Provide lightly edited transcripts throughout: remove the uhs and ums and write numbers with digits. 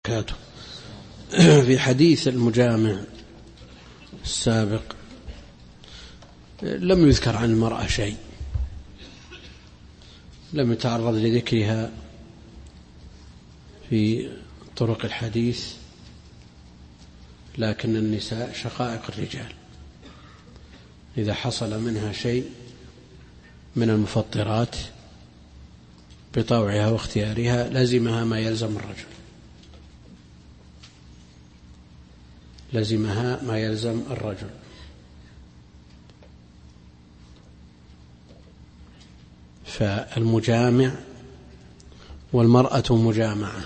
وبركاته. في حديث المجامع السابق لم يذكر عن المرأة شيء، لم يتعرض لذكرها في طرق الحديث، لكن النساء شقائق الرجال، إذا حصل منها شيء من المفطرات بطوعها واختيارها لزمها ما يلزم الرجل، لزمها ما يلزم الرجل. فالمجامع والمرأة مجامعة،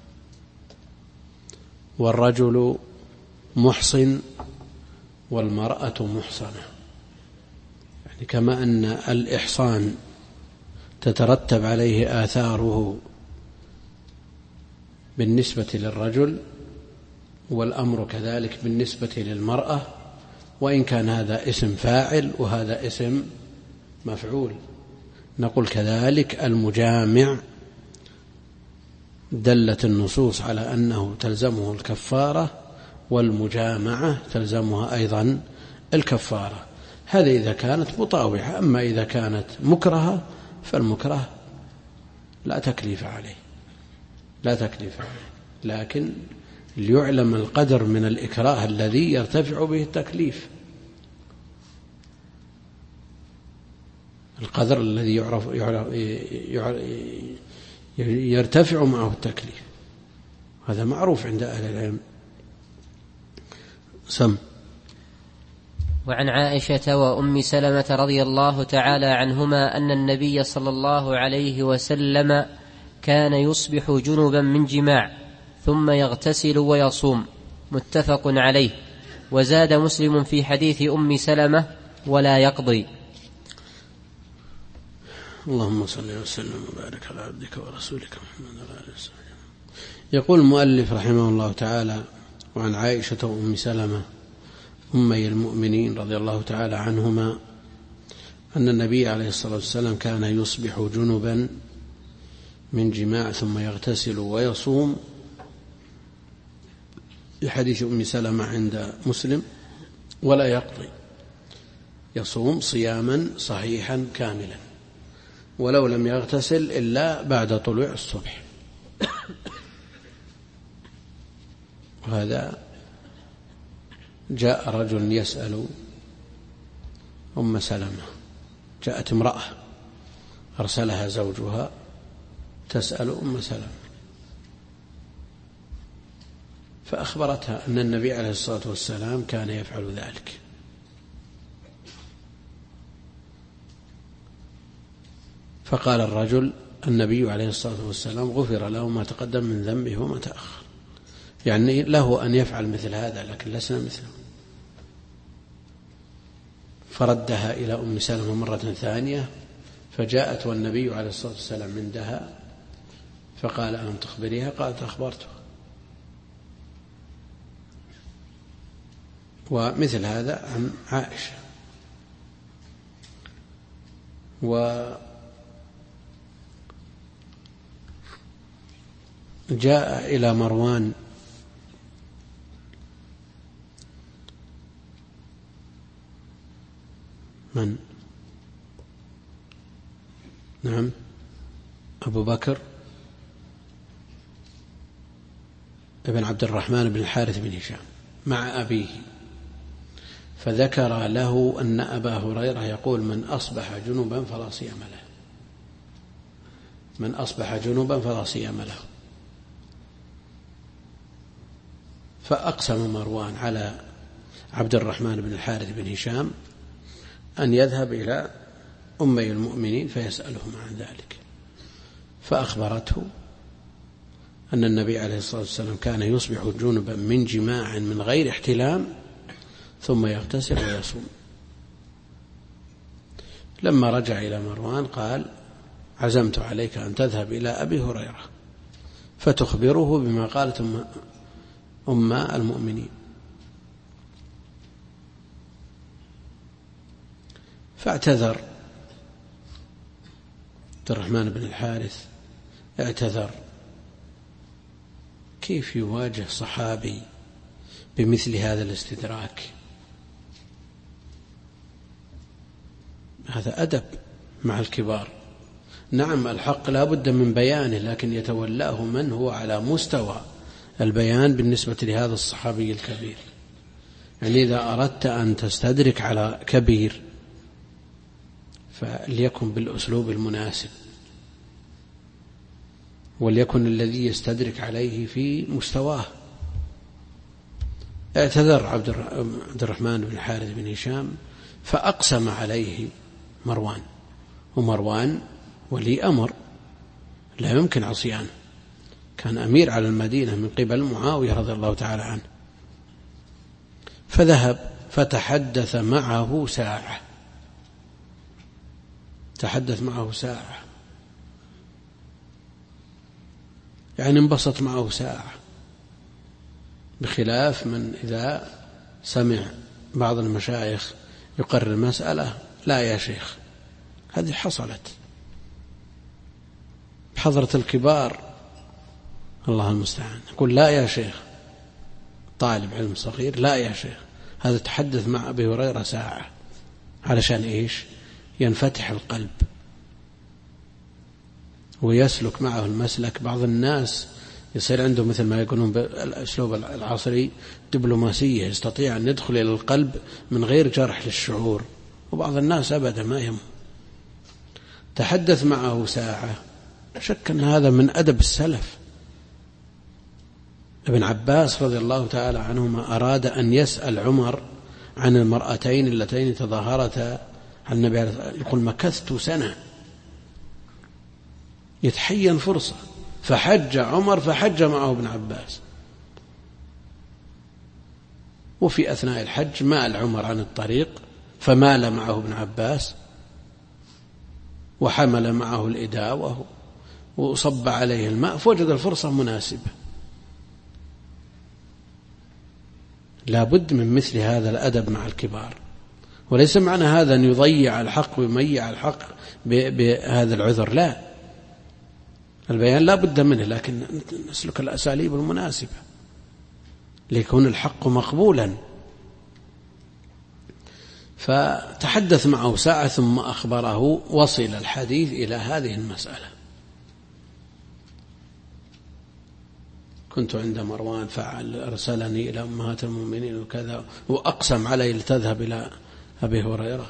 والرجل محصن والمرأة محصنة، يعني كما أن الإحصان تترتب عليه آثاره بالنسبة للرجل، والأمر كذلك بالنسبة للمرأة، وإن كان هذا اسم فاعل وهذا اسم مفعول. نقول كذلك المجامع دلت النصوص على أنه تلزمه الكفارة، والمجامعة تلزمها أيضا الكفارة. هذا إذا كانت مطاوعة، أما إذا كانت مكرهة فالمكره لا تكليف عليه، لا تكليف عليه، لكن ليعلم القدر من الإكراه الذي يرتفع به التكليف، القدر الذي يرتفع معه التكليف، هذا معروف عند أهل العلم. سم. وعن عائشة وأم سلمة رضي الله تعالى عنهما أن النبي صلى الله عليه وسلم كان يصبح جنبا من جماع ثم يغتسل ويصوم، متفق عليه. وزاد مسلم في حديث أم سلمة ولا يقضي. اللهم صل وسلم وبارك على عبدك ورسولك محمد وعلى آله وصحبه. يقول المؤلف رحمه الله تعالى: وعن عائشة وأم سلمة أمي المؤمنين رضي الله تعالى عنهما أن النبي عليه الصلاة والسلام كان يصبح جنبا من جماع ثم يغتسل ويصوم، لحديث أم سلمة عند مسلم، ولا يقضي، يصوم صياما صحيحا كاملا ولو لم يغتسل إلا بعد طلوع الصبح. وهذا جاء رجل يسأل أم سلمة، جاءت امرأة أرسلها زوجها تسأل أم سلمة، فأخبرتها أن النبي عليه الصلاة والسلام كان يفعل ذلك، فقال الرجل: النبي عليه الصلاة والسلام غفر له ما تقدم من ذنبه وما تأخر، يعني له أن يفعل مثل هذا لكن لسنا مثله. فردها إلى أم سلمة مرة ثانية، فجاءت والنبي عليه الصلاة والسلام عندها، فقال: ألم تخبريها؟ قالت: أخبرته. ومثل هذا عن عائشة. وجاء إلى مروان من؟ نعم، أبو بكر ابن عبد الرحمن بن الحارث بن هشام مع أبيه، فذكر له أن أبا هريرة يقول: من أصبح جنبا فلا صيام له، من أصبح جنبا فلا صيام له. فأقسم مروان على عبد الرحمن بن الحارث بن هشام أن يذهب إلى أمي المؤمنين فيسألهم عن ذلك، فأخبرته أن النبي عليه الصلاة والسلام كان يصبح جنبا من جماع من غير احتلام ثم يغتسل ويصوم. لما رجع إلى مروان قال: عزمت عليك أن تذهب إلى أبي هريرة فتخبره بما قالت أم المؤمنين. فاعتذر عبد الرحمن بن الحارث، اعتذر كيف يواجه صحابي بمثل هذا الاستدراك؟ هذا أدب مع الكبار. نعم الحق لا بد من بيانه، لكن يتولاه من هو على مستوى البيان بالنسبة لهذا الصحابي الكبير. يعني إذا أردت أن تستدرك على كبير فليكن بالأسلوب المناسب، وليكن الذي يستدرك عليه في مستواه. اعتذر عبد الرحمن بن الحارث بن هشام فأقسم عليه مروان، ومروان ولي أمر لا يمكن عصيانه، كان أمير على المدينة من قبل معاوية رضي الله تعالى عنه. فذهب فتحدث معه ساعة، تحدث معه ساعة، يعني انبسط معه ساعة، بخلاف من إذا سمع بعض المشايخ يقرر مسألة: لا يا شيخ. هذه حصلت بحضرة الكبار، الله المستعان، يقول: لا يا شيخ. طالب علم صغير: لا يا شيخ. هذا تحدث مع أبي هريرة ساعة، علشان إيش؟ ينفتح القلب ويسلك معه المسلك. بعض الناس يصير عنده مثل ما يقولون بالأسلوب العصري دبلوماسية، يستطيع أن يدخل إلى القلب من غير جرح للشعور، وبعض الناس أبدا ما يهم. تحدث معه ساعة، شك أن هذا من أدب السلف. ابن عباس رضي الله تعالى عنهما أراد أن يسأل عمر عن المرأتين اللتين تظاهرتا عن النبي، يقول: مكثت سنة، يتحين فرصة. فحج عمر فحج معه ابن عباس، وفي أثناء الحج مال عمر عن الطريق فمال معه ابن عباس، وحمل معه الإداوة وصب عليه الماء، فوجد الفرصة مناسبة. لا بد من مثل هذا الأدب مع الكبار، وليس معنى هذا أن يضيع الحق ويميع الحق بهذا العذر، لا، البيان لا بد منه، لكن نسلك الأساليب المناسبة ليكون الحق مقبولا. فتحدث معه ساعة ثم أخبره، وصل الحديث إلى هذه المسألة: كنت عند مروان فعل أرسلني إلى أمهات المؤمنين وكذا، وأقسم علي لتذهب إلى أبي هريرة،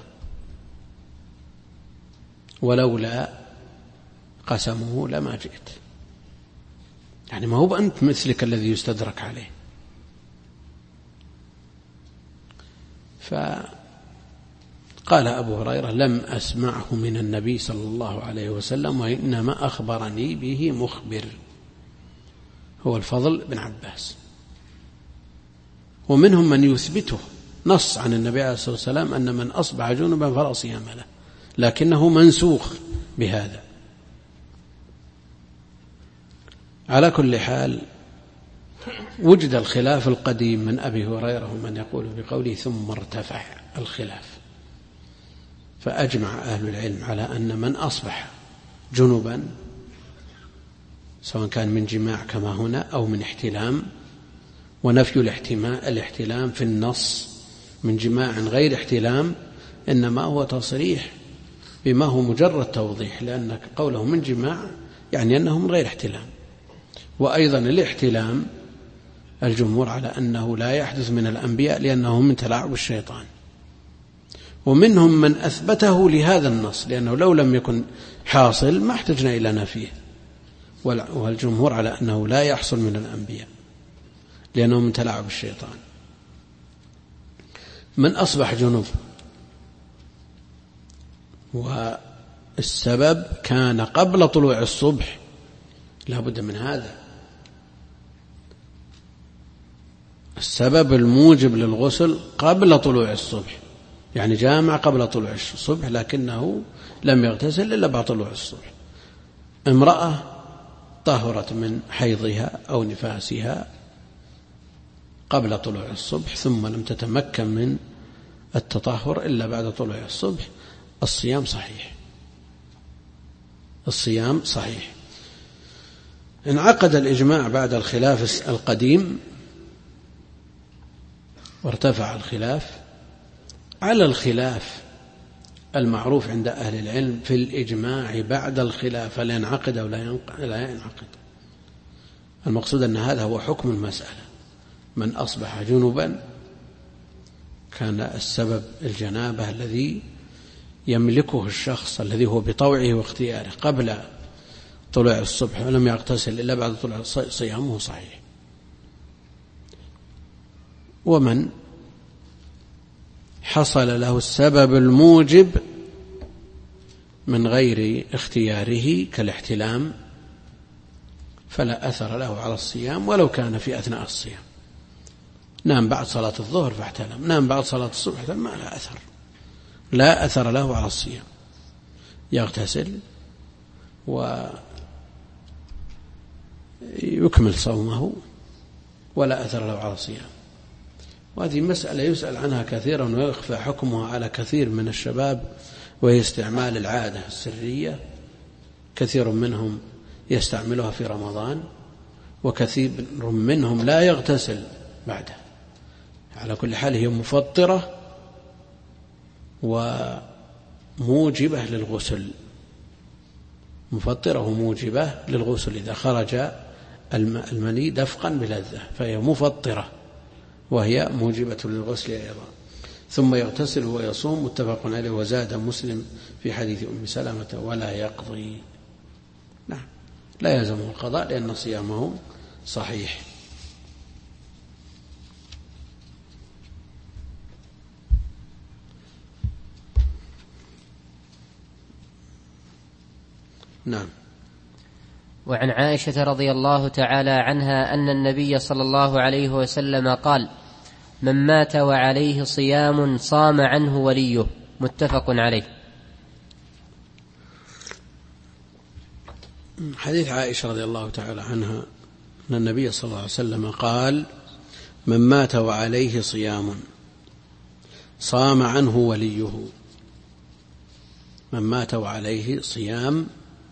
ولولا قسمه لما جئت. يعني ما هو أنت مثلك الذي يستدرك عليه. فقال أبو هريرة: لم أسمعه من النبي صلى الله عليه وسلم، وإنما أخبرني به مخبر، هو الفضل بن عباس. ومنهم من يثبته، نص عن النبي عليه الصلاة والسلام أن من أصبح جنبا فلا صيام له، لكنه منسوخ بهذا. على كل حال، وجد الخلاف القديم من أبي هريرة ومن يقول بقوله ثم ارتفع الخلاف، فأجمع أهل العلم على أن من أصبح جنبا سواء كان من جماع كما هنا أو من احتلام، ونفي الاحتلام في النص من جماع غير احتلام إنما هو تصريح بما هو مجرد توضيح، لأن قوله من جماع يعني أنه من غير احتلام. وأيضا الاحتلام الجمهور على أنه لا يحدث من الأنبياء لأنه من تلاعب الشيطان، ومنهم من أثبته لهذا النص، لأنه لو لم يكن حاصل ما احتجنا إلى نفيه. والجمهور على أنه لا يحصل من الأنبياء لأنه من تلاعب الشيطان. من أصبح جنوب والسبب كان قبل طلوع الصبح، لا بد من هذا. السبب الموجب للغسل قبل طلوع الصبح، يعني جامع قبل طلوع الصبح لكنه لم يغتسل إلا بعد طلوع الصبح. امرأة طهرت من حيضها أو نفاسها قبل طلوع الصبح ثم لم تتمكن من التطهر إلا بعد طلوع الصبح، الصيام صحيح، الصيام صحيح. انعقد الإجماع بعد الخلاف القديم وارتفع الخلاف على الخلاف المعروف عند أهل العلم في الإجماع بعد الخلاف، هل ينعقد أو لا ينعقد. المقصود أن هذا هو حكم المسألة. من أصبح جنبا كان السبب الجنابة الذي يملكه الشخص الذي هو بطوعه واختياره قبل طلوع الصبح ولم يغتسل إلا بعد طلوع صيامه صحيح. ومن حصل له السبب الموجب من غير اختياره كالاحتلام فلا أثر له على الصيام ولو كان في أثناء الصيام. نام بعد صلاة الظهر فاحتلم، نام بعد صلاة الصبح فاحتلم، ما لا أثر، لا أثر له على الصيام، يغتسل ويكمل صومه ولا أثر له على الصيام. وهذه مسألة يسأل عنها كثيرا ويخفى حكمها على كثير من الشباب، وهي استعمال العادة السرية. كثير منهم يستعملها في رمضان وكثير منهم لا يغتسل بعده. على كل حال هي مفطرة وموجبة للغسل، مفطرة وموجبة للغسل. إذا خرج المني دفقا بلذة فهي مفطرة وهي موجبة للغسل أيضا. ثم يغتسل ويصوم، متفق عليه. وزاد مسلم في حديث أم سلمة ولا يقضي. نعم، لا يلزمه القضاء لأن صيامه صحيح. نعم. وعن عائشة رضي الله تعالى عنها أن النبي صلى الله عليه وسلم قال: من مات وعليه صيام صام عنه وليه. متفق عليه. حديث عائشة رضي الله تعالى عنها أن النبي صلى الله عليه وسلم قال: من مات وعليه صيام صام عنه وليه. من مات وعليه صيام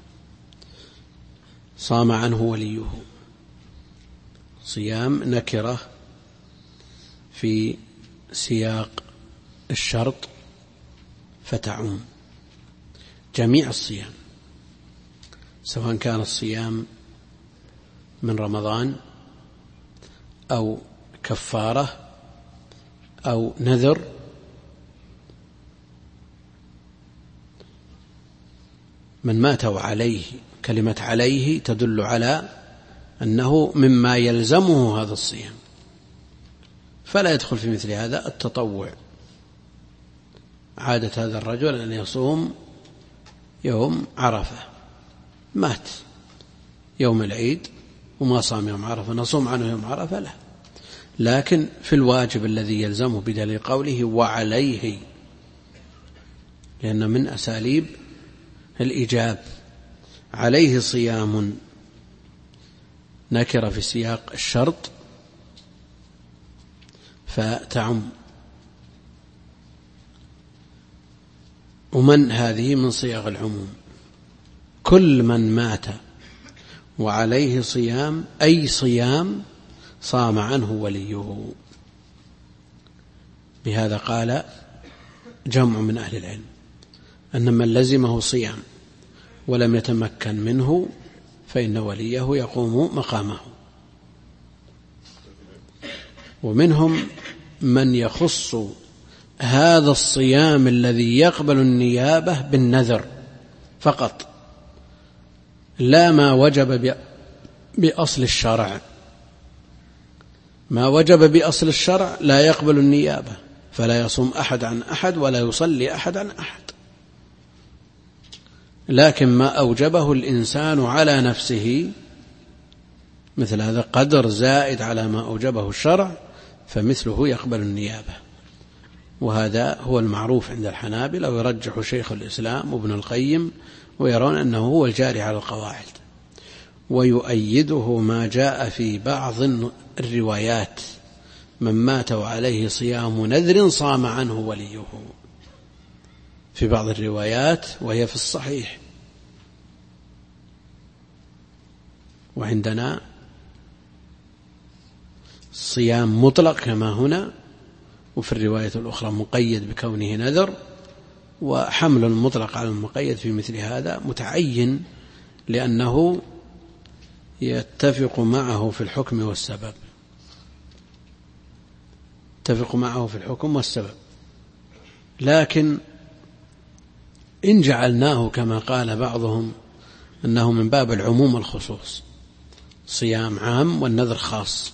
صام عنه وليه. صيام نكرة في سياق الشرط فتعم جميع الصيام، سواء كان الصيام من رمضان أو كفارة أو نذر. من مات وعليه، كلمة عليه تدل على أنه مما يلزمه هذا الصيام، فلا يدخل في مثل هذا التطوع. عادة هذا الرجل أن يصوم يوم عرفة، مات يوم العيد وما صام يوم عرفة، نصوم عنه يوم عرفة؟ لا. لكن في الواجب الذي يلزمه بدليل قوله وعليه، لأن من أساليب الإيجاب. عليه صيام نكر في سياق الشرط فتعم. ومن هذه من صيغ العموم، كل من مات وعليه صيام أي صيام صام عنه وليه. بهذا قال جمع من أهل العلم أن من لزمه صيام ولم يتمكن منه فإن وليه يقوم مقامه. ومنهم من يخص هذا الصيام الذي يقبل النيابة بالنذر فقط، لا ما وجب بأصل الشرع. ما وجب بأصل الشرع لا يقبل النيابة، فلا يصوم أحد عن أحد ولا يصلي أحد عن أحد. لكن ما أوجبه الإنسان على نفسه مثل هذا قدر زائد على ما أوجبه الشرع فمثله يقبل النيابة. وهذا هو المعروف عند الحنابلة، ويرجح شيخ الإسلام وابن القيم، ويرون أنه هو الجاري على القواعد. ويؤيده ما جاء في بعض الروايات: من مات وعليه صيام نذر صام عنه وليه. في بعض الروايات وهي في الصحيح. وعندنا صيام مطلق كما هنا، وفي الرواية الأخرى مقيد بكونه نذر، وحمل المطلق على المقيد في مثل هذا متعين لأنه يتفق معه في الحكم والسبب، يتفق معه في الحكم والسبب. لكن إن جعلناه كما قال بعضهم أنه من باب العموم والخصوص، صيام عام والنذر خاص،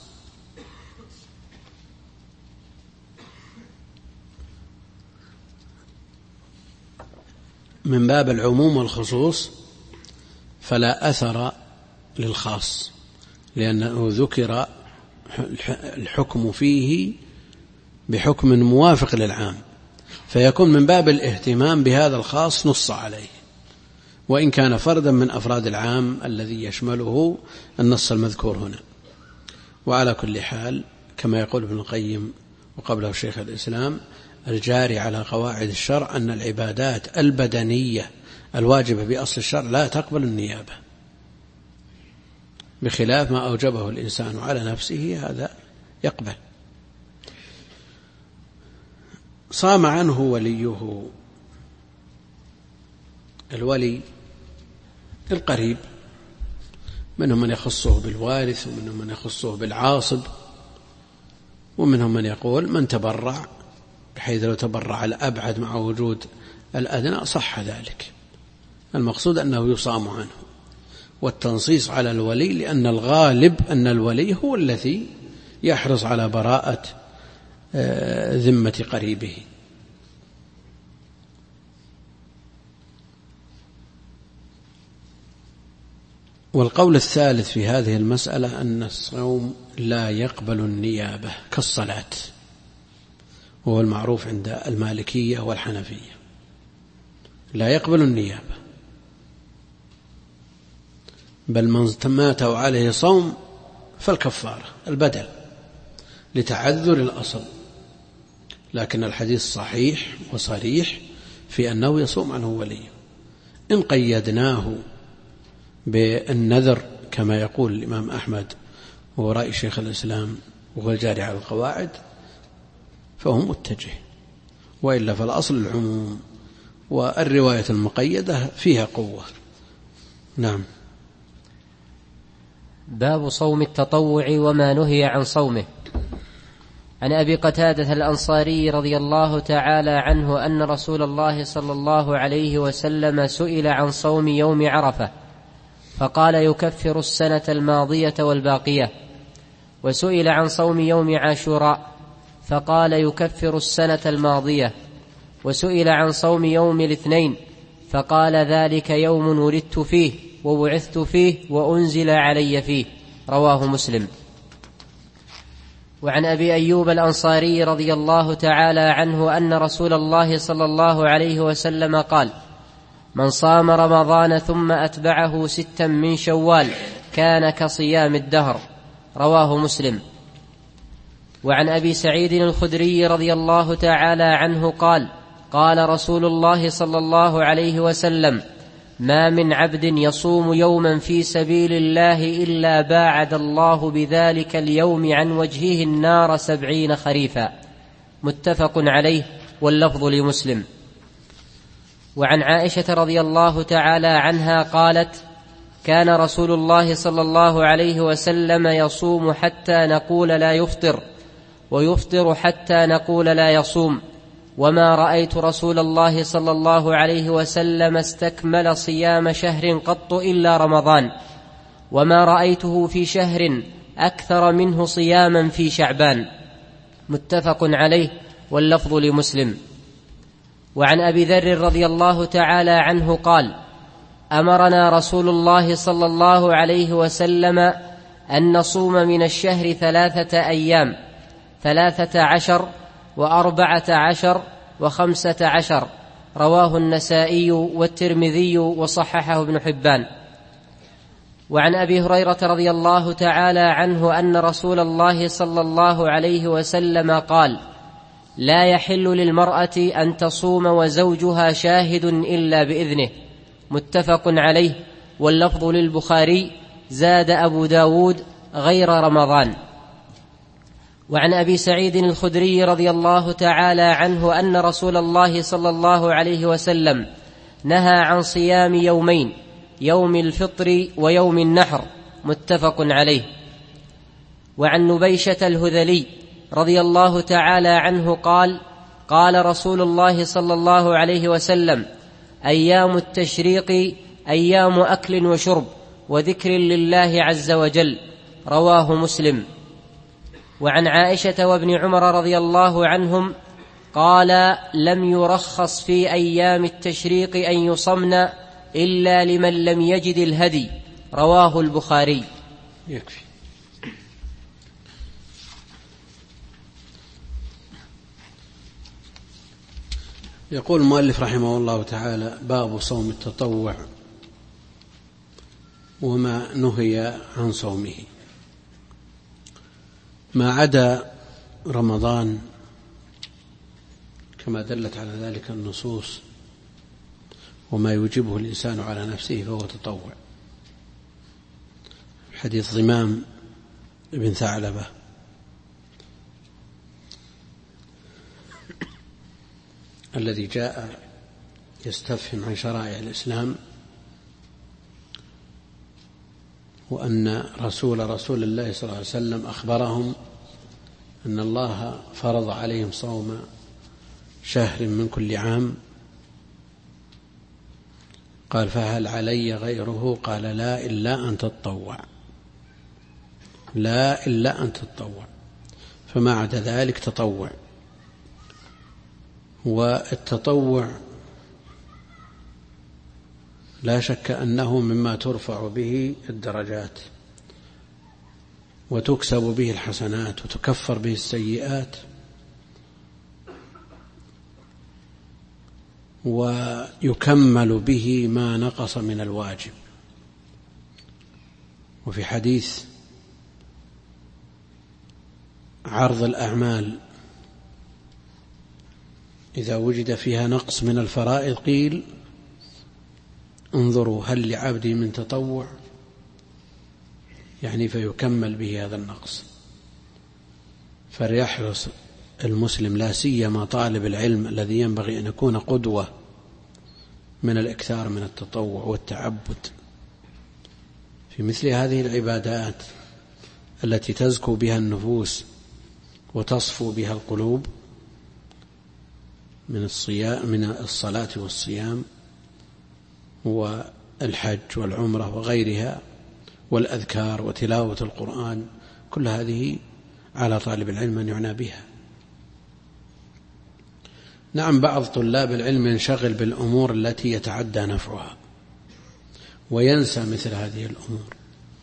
من باب العموم والخصوص فلا أثر للخاص، لأنه ذكر الحكم فيه بحكم موافق للعام، فيكون من باب الاهتمام بهذا الخاص نص عليه، وإن كان فردا من أفراد العام الذي يشمله النص المذكور هنا. وعلى كل حال كما يقول ابن القيم وقبله شيخ الإسلام، الجاري على قواعد الشرع أن العبادات البدنية الواجبة بأصل الشرع لا تقبل النيابة، بخلاف ما أوجبه الإنسان على نفسه هذا يقبل. صام عنه وليه، الولي القريب منهم من يخصه بالوارث، ومنهم من يخصه بالعاصب، ومنهم من يقول من تبرع، بحيث لو تبرع الأبعد مع وجود الأدنى صح ذلك. المقصود أنه يصام عنه، والتنصيص على الولي لأن الغالب أن الولي هو الذي يحرص على براءة ذمة قريبه. والقول الثالث في هذه المسألة أن الصوم لا يقبل النيابة كالصلاة، وهو المعروف عند المالكية والحنفية، لا يقبل النيابة، بل من مات وعليه صوم فالكفارة البدل لتعذر الأصل. لكن الحديث صحيح وصريح في أنه يصوم عنه وليه. إن قيدناه بالنذر كما يقول الإمام أحمد وهو رأي شيخ الإسلام وهو الجاري على القواعد فهو متجه، وإلا فالأصل العموم، والرواية المقيدة فيها قوة. نعم. باب صوم التطوع وما نهي عن صومه. عن أبي قتادة الأنصاري رضي الله تعالى عنه أن رسول الله صلى الله عليه وسلم سئل عن صوم يوم عرفة فقال يكفر السنة الماضية والباقية، وسئل عن صوم يوم عاشوراء فقال يكفر السنة الماضية، وسئل عن صوم يوم الاثنين فقال ذلك يوم ولدت فيه وبعثت فيه وأنزل علي فيه. رواه مسلم. وعن أبي أيوب الأنصاري رضي الله تعالى عنه أن رسول الله صلى الله عليه وسلم قال: من صام رمضان ثم أتبعه 6 من شوال كان كصيام الدهر. رواه مسلم. وعن أبي سعيد الخدري رضي الله تعالى عنه قال: قال رسول الله صلى الله عليه وسلم: ما من عبد يصوم يوما في سبيل الله إلا باعد الله بذلك اليوم عن وجهه النار 70 خريفا. متفق عليه، واللفظ لمسلم. وعن عائشة رضي الله تعالى عنها قالت: كان رسول الله صلى الله عليه وسلم يصوم حتى نقول لا يفطر، ويفطر حتى نقول لا يصوم، وما رأيت رسول الله صلى الله عليه وسلم استكمل صيام شهر قط إلا رمضان، وما رأيته في شهر أكثر منه صياما في شعبان. متفق عليه، واللفظ لمسلم. وعن أبي ذر رضي الله تعالى عنه قال: أمرنا رسول الله صلى الله عليه وسلم أن نصوم من الشهر 3 أيام، 13 و14 و15. رواه النسائي والترمذي وصححه ابن حبان. وعن أبي هريرة رضي الله تعالى عنه أن رسول الله صلى الله عليه وسلم قال: لا يحل للمرأة أن تصوم وزوجها شاهد إلا بإذنه. متفق عليه، واللفظ للبخاري، زاد أبو داود غير رمضان. وعن أبي سعيد الخدري رضي الله تعالى عنه أن رسول الله صلى الله عليه وسلم نهى عن صيام يومين، يوم الفطر ويوم النحر، متفق عليه. وعن نبيشة الهذلي رضي الله تعالى عنه قال: قال رسول الله صلى الله عليه وسلم: أيام التشريق أيام أكل وشرب وذكر لله عز وجل، رواه مسلم. وعن عائشة وابن عمر رضي الله عنهم قال: لم يرخص في أيام التشريق أن يصمن إلا لمن لم يجد الهدي، رواه البخاري. يكفي. يقول المؤلف رحمه الله تعالى: باب صوم التطوع وما نهي عن صومه. ما عدا رمضان كما دلت على ذلك النصوص وما يوجبه الإنسان على نفسه فهو تطوع. حديث ضمام بن ثعلبة الذي جاء يستفهم عن شرائع الإسلام، وأن رسول الله صلى الله عليه وسلم أخبرهم أن الله فرض عليهم صوم شهر من كل عام. قال: فهل علي غيره؟ قال: لا إلا أن تتطوع، لا إلا أن تتطوع. فما عدا ذلك تطوع. والتطوع لا شك أنه مما ترفع به الدرجات وتكسب به الحسنات وتكفر به السيئات، ويكمل به ما نقص من الواجب. وفي حديث عرض الأعمال إذا وجد فيها نقص من الفرائض قيل: انظروا هل لعبدي من تطوع، يعني فيكمل به هذا النقص. فليحرص المسلم، لا سيما طالب العلم الذي ينبغي أن يكون قدوة، من الإكثار من التطوع والتعبد في مثل هذه العبادات التي تزكو بها النفوس وتصفو بها القلوب، من الصلاة والصيام والحج والعمرة وغيرها، والأذكار وتلاوة القرآن. كل هذه على طالب العلم أن يعنى بها. نعم، بعض طلاب العلم ينشغل بالأمور التي يتعدى نفعها وينسى مثل هذه الأمور.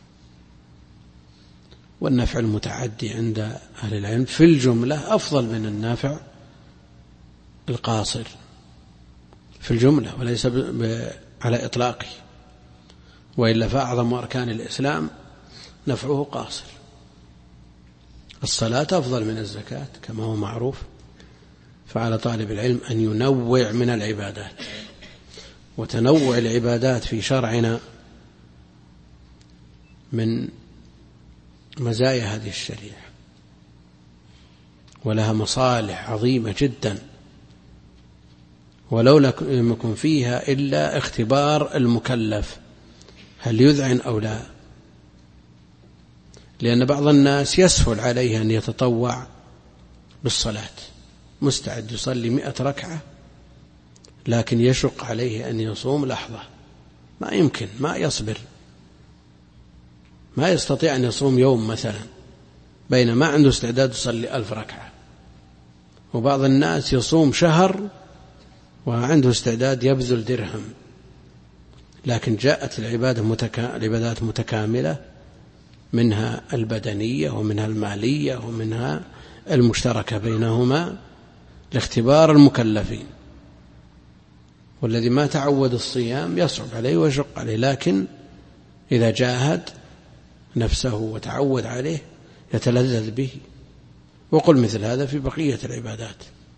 والنفع المتعدي عند أهل العلم في الجملة أفضل من النافع القاصر في الجملة، وليس على إطلاقه، وإلا فأعظم أركان الإسلام نفعه قاصر. الصلاة أفضل من الزكاة كما هو معروف. فعلى طالب العلم أن ينوع من العبادات، وتنوع العبادات في شرعنا من مزايا هذه الشريعة، ولها مصالح عظيمة جدا، ولو لم يكن فيها إلا اختبار المكلف هل يذعن أو لا. لأن بعض الناس يسهل عليه أن يتطوع بالصلاة، مستعد يصلي 100 ركعة، لكن يشق عليه أن يصوم لحظة، ما يمكن، ما يصبر، ما يستطيع أن يصوم يوم مثلا، بينما عنده استعداد يصلي 1000 ركعة. وبعض الناس يصوم شهر وعنده استعداد يبذل درهم. لكن جاءت العبادات متكاملة، منها البدنية ومنها المالية ومنها المشتركة بينهما لاختبار المكلفين. والذي ما تعود الصيام يصعب عليه ويشق عليه، لكن إذا جاهد نفسه وتعود عليه يتلذذ به. وقل مثل هذا في بقية العبادات.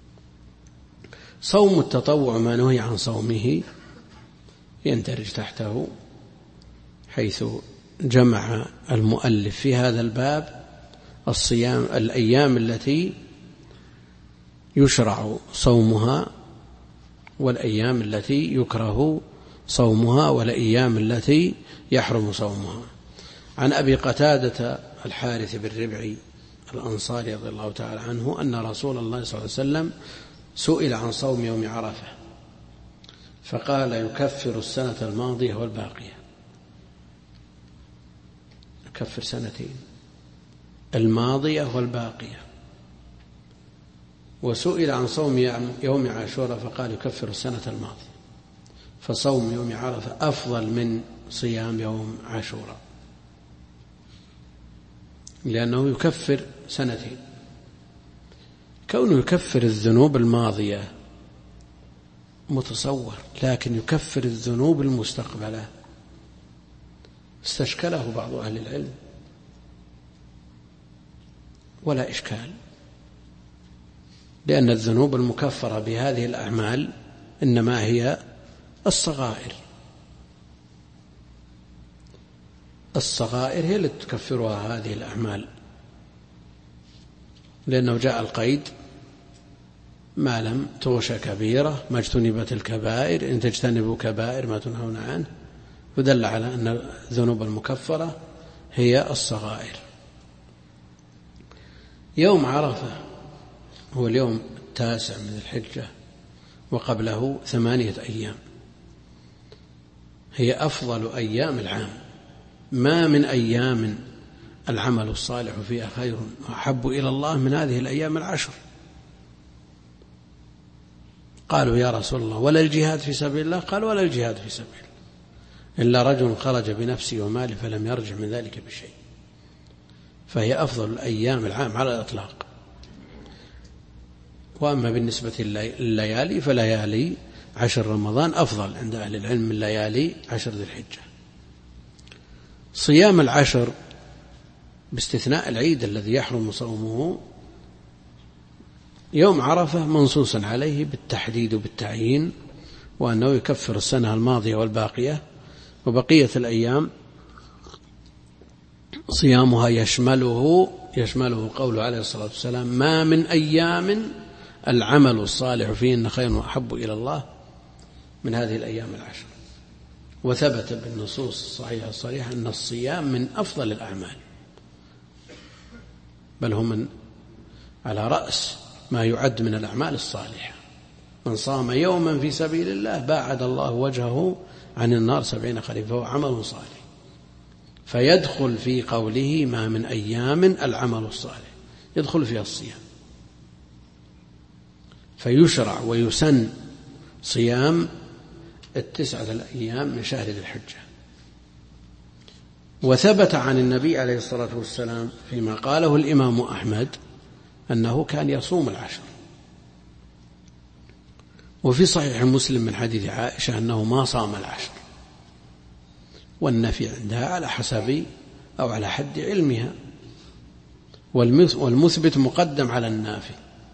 صوم التطوع ما نهي عن صومه يندرج تحته، حيث جمع المؤلف في هذا الباب الصيام الأيام التي يشرع صومها والأيام التي يكره صومها والأيام التي يحرم صومها. عن أبي قتادة الحارث بن ربعي الأنصاري رضي الله تعالى عنه أن رسول الله صلى الله عليه وسلم سئل عن صوم يوم عرفة فقال يكفر السنة الماضية والباقية، يكفر سنتين، الماضية والباقية. وسئل عن صوم يوم عاشوراء فقال يكفر السنة الماضية. فصوم يوم عرفة أفضل من صيام يوم عاشوراء لأنه يكفر سنتين. كونه يكفر الذنوب الماضية متصور، لكن يكفر الذنوب المستقبلة استشكله بعض أهل العلم، ولا إشكال، لأن الذنوب المكفرة بهذه الأعمال إنما هي الصغائر. الصغائر هي التي تكفرها هذه الأعمال، لأنه جاء القيد ما لم تغش كبيرة ما اجتنبت الكبائر إن تجتنبوا كبائر ما تنهون عنه، ودل على أن الذنوب المكفرة هي الصغائر. يوم عرفة هو اليوم 9 من الحجة وقبله 8 أيام، هي أفضل أيام العام، ما من أيام العمل الصالح فيها خير وأحب إلى الله من هذه الأيام 10. قالوا يا رسول الله ولا الجهاد في سبيل الله؟ قال ولا الجهاد في سبيل الله إلا رجل خرج بنفسه وماله فلم يرجع من ذلك بشيء. فهي أفضل الأيام العام على الإطلاق. وأما بالنسبة لليالي فليالي 10 رمضان أفضل عند أهل العلم من ليالي 10 ذي الحجة. صيام 10 باستثناء العيد الذي يحرم صومه يوم عرفة منصوص عليه بالتحديد وبالتعيين، وأنه يكفر السنة الماضية والباقية، وبقية الأيام صيامها يشمله قوله عليه الصلاة والسلام ما من أيام العمل الصالح فيهن خير وأحب إلى الله من هذه الأيام 10. وثبت بالنصوص الصحيحة الصريحة أن الصيام من أفضل الأعمال، بل هم من على رأس ما يعد من الأعمال الصالحة. من صام يوما في سبيل الله باعد الله وجهه عن النار 70 خريفا، فهو عمل صالح. فيدخل في قوله ما من أيام العمل الصالح يدخل فيها الصيام، فيشرع ويسن صيام 9 الأيام من شهر ذي الحجة. وثبت عن النبي عليه الصلاة والسلام فيما قاله الإمام أحمد أنه كان يصوم 10. وفي صحيح مسلم من حديث عائشة أنه ما صام 10، والنفي عندها على حسب أو على حد علمها، والمثبت مقدم على النافي.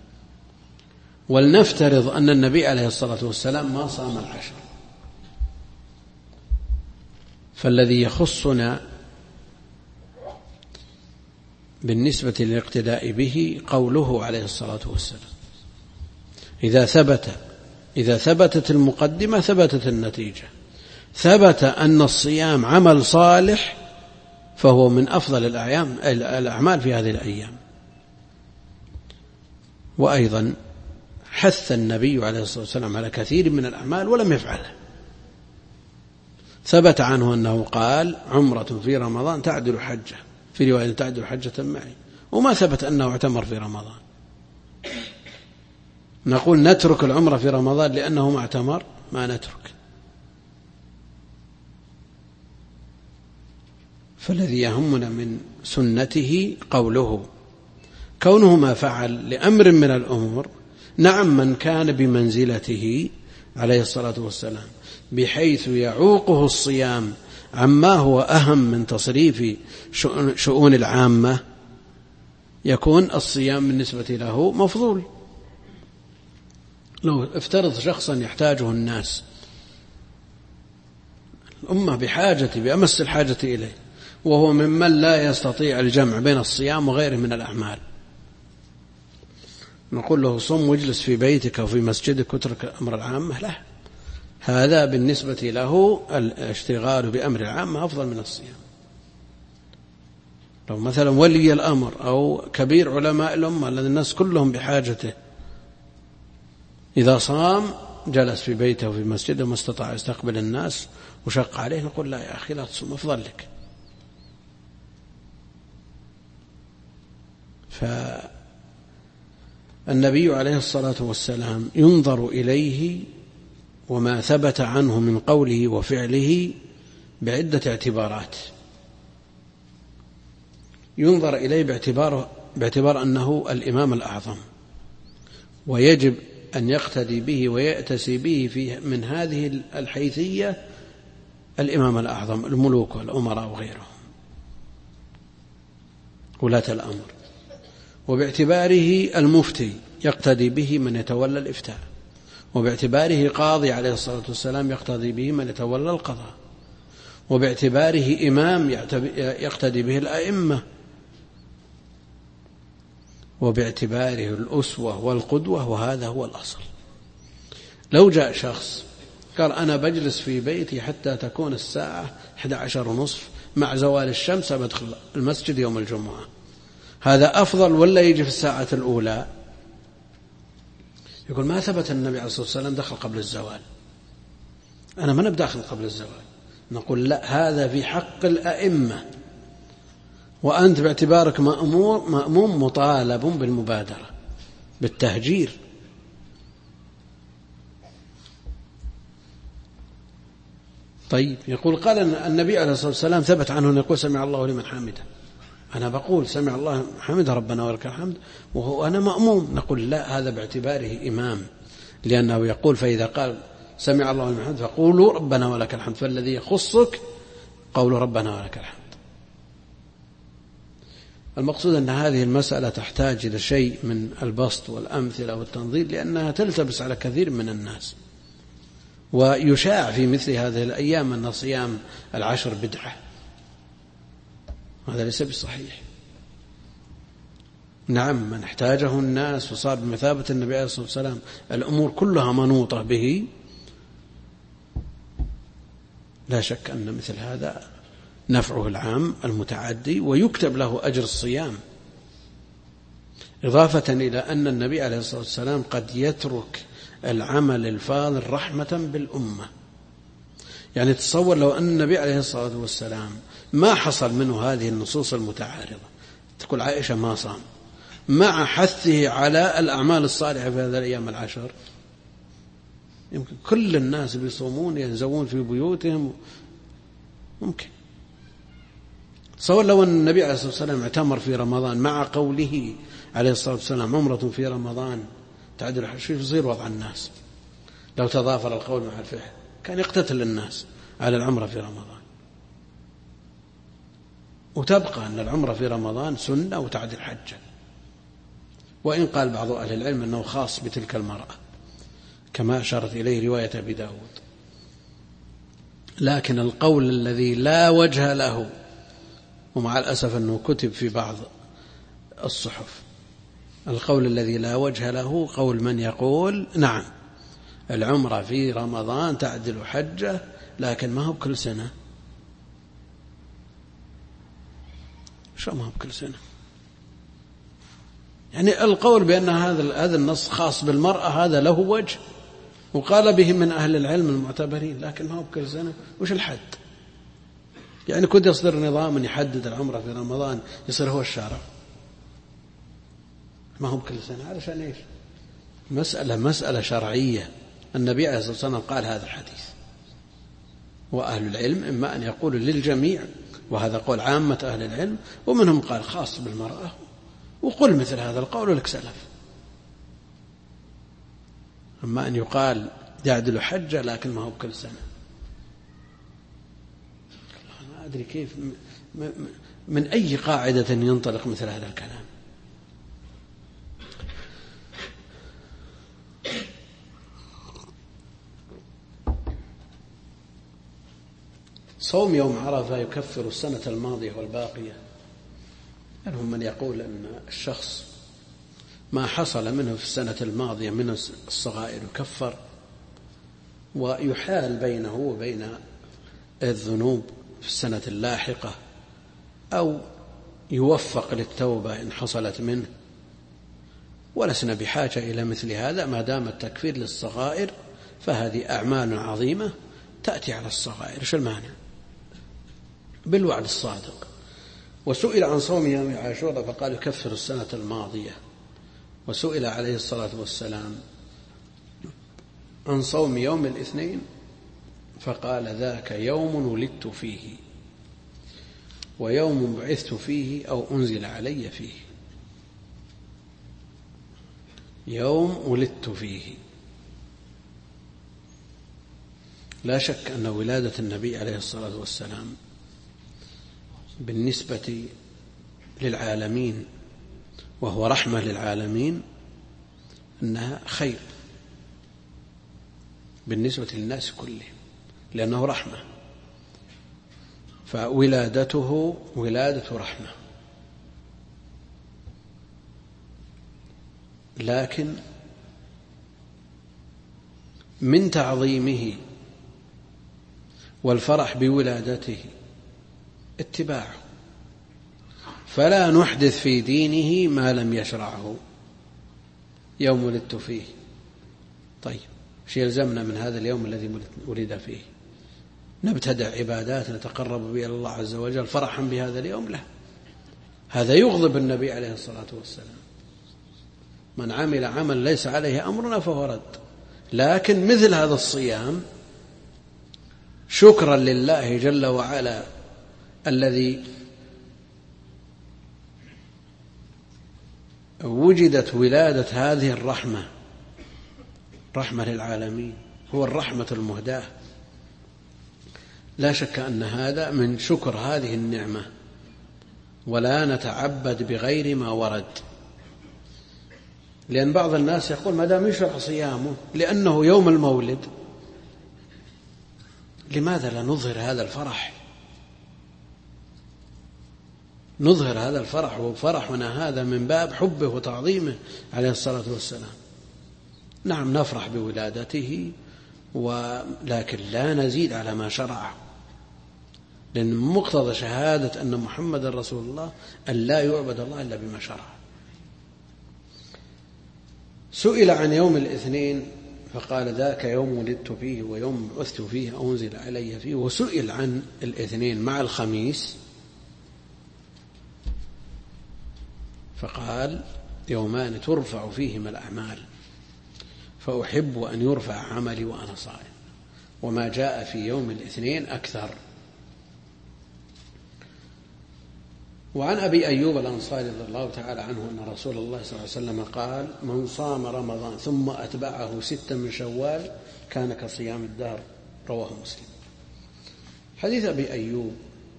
ولنفترض أن النبي عليه الصلاة والسلام ما صام 10، فالذي يخصنا بالنسبة للاقتداء به قوله عليه الصلاة والسلام إذا ثبتت المقدمة ثبتت النتيجة. ثبت أن الصيام عمل صالح فهو من أفضل الأعمال في هذه الأيام. وأيضا حث النبي عليه الصلاة والسلام على كثير من الأعمال ولم يفعلها. ثبت عنه أنه قال عمرة في رمضان تعدل حجة، في رواية تعدل حجة معي، وما ثبت أنه اعتمر في رمضان. نقول نترك العمرة في رمضان لأنه ما اعتمر؟ ما نترك. فالذي يهمنا من سنته قوله كونه ما فعل لأمر من الأمور. نعم من كان بمنزلته عليه الصلاة والسلام بحيث يعوقه الصيام عما هو أهم من تصريف شؤون العامة يكون الصيام بالنسبة له مفضول. لو افترض شخصا يحتاجه الناس، الأمة بأمس الحاجة إليه، وهو ممن لا يستطيع الجمع بين الصيام وغيره من الأعمال، نقول له صم واجلس في بيتك أو في مسجدك واترك أمر العامة؟ لا، هذا بالنسبة له الاشتغال بأمر العامة أفضل من الصيام. لو مثلا ولي الأمر أو كبير علماء الأمة الذي الناس كلهم بحاجته، إذا صام جلس في بيته وفي مسجده وما استطاع يستقبل الناس وشق عليه، نقول لا يا أخي لا تصوم، أفضل لك. فالنبي عليه الصلاة والسلام ينظر إليه وما ثبت عنه من قوله وفعله بعدة اعتبارات. ينظر إليه باعتبار أنه الإمام الأعظم، ويجب أن يقتدي به ويأتسي به من هذه الحيثية الإمام الأعظم، الملوك والأمراء وغيرهم ولاة الأمر. وباعتباره المفتي يقتدي به من يتولى الإفتاء، وباعتباره قاضي عليه الصلاة والسلام يقتدي به من يتولى القضاء، وباعتباره إمام يقتدي به الأئمة، وباعتباره الأسوة والقدوة، وهذا هو الأصل. لو جاء شخص قال أنا بجلس في بيتي حتى تكون الساعة 11:30 مع زوال الشمس بدخل المسجد يوم الجمعة، هذا أفضل ولا يجي في الساعة الأولى؟ يقول ما ثبت النبي عليه الصلاة والسلام دخل قبل الزوال، أنا ما بداخل قبل الزوال. نقول لا، هذا في حق الأئمة، وأنت باعتبارك مأموم مطالب بالمبادرة بالتهجير. طيب، يقول قال النبي عليه الصلاة والسلام ثبت عنه أن يقول سمع الله لمن حمده، أنا بقول سمع الله حمده ربنا ولك الحمد وأنا مأموم. نقول لا، هذا باعتباره إمام، لأنه يقول فإذا قال سمع الله لمن حمده فقولوا ربنا ولك الحمد، فالذي يخصك قول ربنا ولك الحمد. المقصود أن هذه المسألة تحتاج إلى شيء من البسط والأمثلة والتنظير، لأنها تلتبس على كثير من الناس، ويشاع في مثل هذه الأيام أن صيام 10 بدعة، هذا ليس بصحيح. نعم، من احتاجه الناس وصار بمثابة النبي عليه الصلاة والسلام الأمور كلها منوطة به، لا شك أن مثل هذا نفعه العام المتعدي ويكتب له أجر الصيام، إضافة إلى أن النبي عليه الصلاة والسلام قد يترك العمل الفاضل رحمة بالأمة. يعني تصور لو أن النبي عليه الصلاة والسلام ما حصل منه هذه النصوص المتعارضة، تقول عائشة ما صام، مع حثه على الأعمال الصالحة في هذه الأيام 10، يمكن كل الناس بيصومون ينزوون في بيوتهم، ممكن. تصور لو أن النبي عليه الصلاة والسلام اعتمر في رمضان، مع قوله عليه الصلاة والسلام عمرة في رمضان تعدل حج، يصير وضع الناس لو تضافر القول مع الفعل، كان يقتتل الناس على العمرة في رمضان. وتبقى أن العمرة في رمضان سنة وتعدل حجا، وإن قال بعض أهل العلم أنه خاص بتلك المرأة كما أشارت إليه رواية أبي داود. لكن القول الذي لا وجه له، ومع الأسف أنه كتب في بعض الصحف، القول الذي لا وجه له قول من يقول نعم العمرة في رمضان تعدل حجة، لكن ما هو بكل سنة. شو ما هو بكل سنة؟ يعني القول بأن هذا النص خاص بالمرأة هذا له وجه، وقال به من أهل العلم المعتبرين، لكن ما هو بكل سنة. وش الحد؟ يعني كنت يصدر نظام يحدد العمرة في رمضان يصير هو الشارع، ما هو بكل سنة، علشان إيش؟ مسألة شرعية. النبي عليه الصلاة والسلام قال هذا الحديث، وأهل العلم إما أن يقولوا للجميع، وهذا قول عامة أهل العلم، ومنهم قال خاص بالمرأة، وقل مثل هذا القول لك سلف. أما أن يقال يعدل حجة لكن ما هو بكل سنة، ما أدري كيف من أي قاعدة ينطلق مثل هذا الكلام. صوم يوم عرفة يكفر السنة الماضية والباقية. منهم من يقول أن الشخص ما حصل منه في السنة الماضية من الصغائر يكفر، ويحال بينه وبين الذنوب في السنة اللاحقة، أو يوفق للتوبة إن حصلت منه. ولسنا بحاجة إلى مثل هذا، ما دام التكفير للصغائر فهذه أعمال عظيمة تأتي على الصغائر، شو المانع؟ بالوعد الصادق. وسئل عن صوم يوم عاشوراء فقال يكفر السنة الماضية. وسئل عليه الصلاة والسلام عن صوم يوم الاثنين فقال ذاك يوم ولدت فيه ويوم بعثت فيه أو أنزل علي فيه. يوم ولدت فيه. لا شك أن ولادة النبي عليه الصلاة والسلام بالنسبة للعالمين وهو رحمة للعالمين أنها خير بالنسبة للناس كلهم، لأنه رحمة، فولادته ولادة رحمة. لكن من تعظيمه والفرح بولادته اتباعه، فلا نحدث في دينه ما لم يشرعه. يوم ولدت فيه، طيب شيء يلزمنا من هذا اليوم الذي ولد فيه؟ نبتدع عبادات نتقرب بها إلى الله عز وجل فرحا بهذا اليوم؟ لا، هذا يغضب النبي عليه الصلاة والسلام. من عمل عمل ليس عليه أمرنا فهو رد. لكن مثل هذا الصيام شكرا لله جل وعلا الذي وجدت ولادة هذه الرحمة، رحمة للعالمين، هو الرحمة المهداة. لا شك أن هذا من شكر هذه النعمة، ولا نتعبد بغير ما ورد. لأن بعض الناس يقول ما دام يشرع صيامه لأنه يوم المولد، لماذا لا نظهر هذا الفرح؟ نظهر هذا الفرح، وفرحنا هذا من باب حبه وتعظيمه عليه الصلاة والسلام. نعم نفرح بولادته، ولكن لا نزيد على ما شرعه، لأن مقتضى شهادة أن محمد رسول الله أن لا يعبد الله إلا بما شرع. سئل عن يوم الاثنين فقال ذاك يوم ولدت فيه ويوم بعثت فيه أو أنزل علي فيه. وسئل عن الاثنين مع الخميس فقال يومان ترفع فيهما الأعمال فأحب أن يرفع عملي وأنا صائم، وما جاء في يوم الاثنين أكثر. وعن أبي أيوب الأنصاري رضي الله تعالى عنه أن رسول الله صلى الله عليه وسلم قال من صام رمضان ثم أتبعه 6 من شوال كان كصيام الدهر، رواه مسلم. حديث أبي أيوب